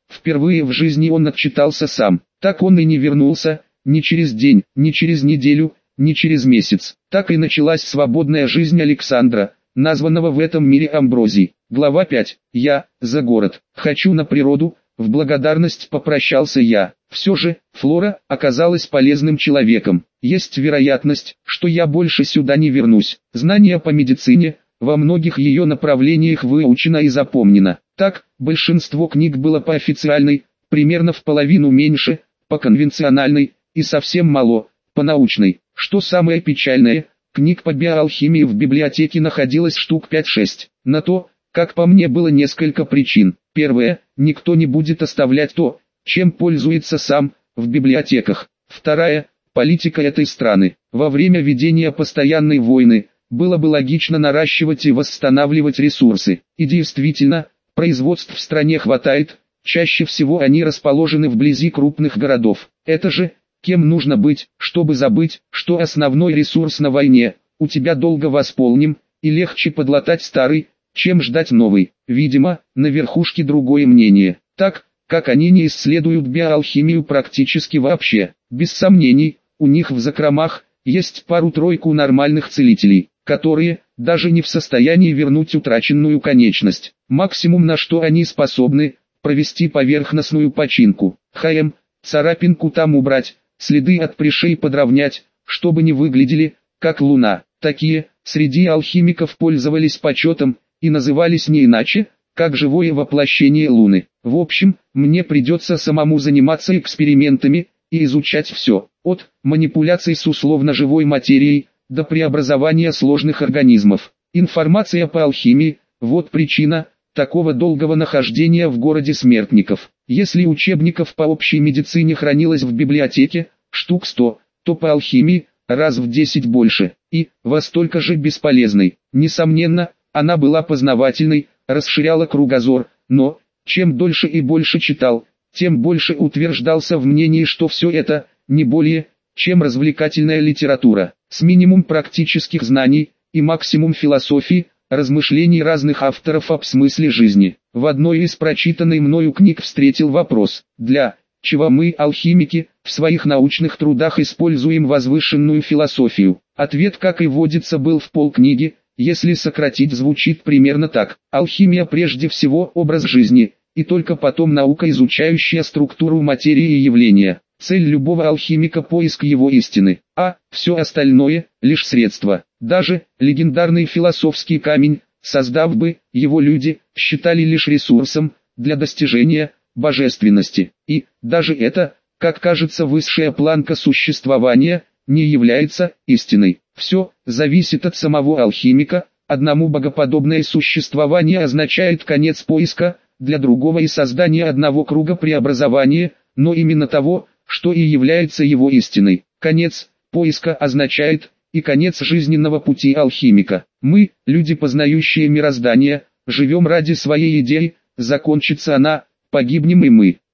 S1: Впервые в жизни он отчитался сам. Так он и не вернулся, ни через день, ни через неделю, ни через месяц. Так и началась свободная жизнь Александра, названного в этом мире Амброзий. Глава пять. Я, за город, хочу на природу, в благодарность попрощался я. Все же, Флора оказалась полезным человеком. Есть вероятность, что я больше сюда не вернусь. Знания по медицине, во многих ее направлениях выучено и запомнено. Так, большинство книг было по официальной, примерно в половину меньше, по конвенциональной, и совсем мало, по научной. Что самое печальное, книг по биоалхимии в библиотеке находилось штук пять-шесть. На то, как по мне, было несколько причин. Первое, никто не будет оставлять то, чем пользуется сам, в библиотеках. Вторая, политика этой страны. Во время ведения постоянной войны, было бы логично наращивать и восстанавливать ресурсы. И действительно, производств в стране хватает, чаще всего они расположены вблизи крупных городов. Это же, кем нужно быть, чтобы забыть, что основной ресурс на войне, у тебя долго восполним, и легче подлатать старый, чем ждать новый. Видимо, на верхушке другое мнение. Так, как они не исследуют биоалхимию практически вообще. Без сомнений, у них в закромах есть пару-тройку нормальных целителей, которые даже не в состоянии вернуть утраченную конечность. Максимум, на что они способны, провести поверхностную починку. ХМ, царапинку там убрать, следы от прыщей подровнять, чтобы не выглядели, как луна. Такие, среди алхимиков пользовались почетом, и назывались не иначе, как живое воплощение Луны. В общем, мне придется самому заниматься экспериментами, и изучать все, от манипуляций с условно-живой материей, до преобразования сложных организмов. Информация по алхимии – вот причина такого долгого нахождения в городе смертников. Если учебников по общей медицине хранилось в библиотеке, штук сто, то по алхимии – раз в десять больше, и, во столько же бесполезной. Несомненно, она была познавательной, расширяла кругозор, но, чем дольше и больше читал, тем больше утверждался в мнении, что все это, не более, чем развлекательная литература, с минимум практических знаний, и максимум философии, размышлений разных авторов об смысле жизни. В одной из прочитанной мною книг встретил вопрос, для чего мы, алхимики, в своих научных трудах используем возвышенную философию. Ответ, как и водится, был в полкниги. Если сократить, звучит примерно так. Алхимия прежде всего образ жизни, и только потом наука, изучающая структуру материи и явления. Цель любого алхимика – поиск его истины, а все остальное – лишь средство. Даже легендарный философский камень, создав бы, его люди считали лишь ресурсом для достижения божественности. И даже это, как кажется, высшая планка существования, не является истиной. Все зависит от самого алхимика. Одному богоподобное существование означает конец поиска, для другого и создание одного круга преобразования, но именно того, что и является его истиной. Конец поиска означает и конец жизненного пути алхимика. Мы, люди, познающие мироздание, живем ради своей идеи, закончится она, погибнем и мы.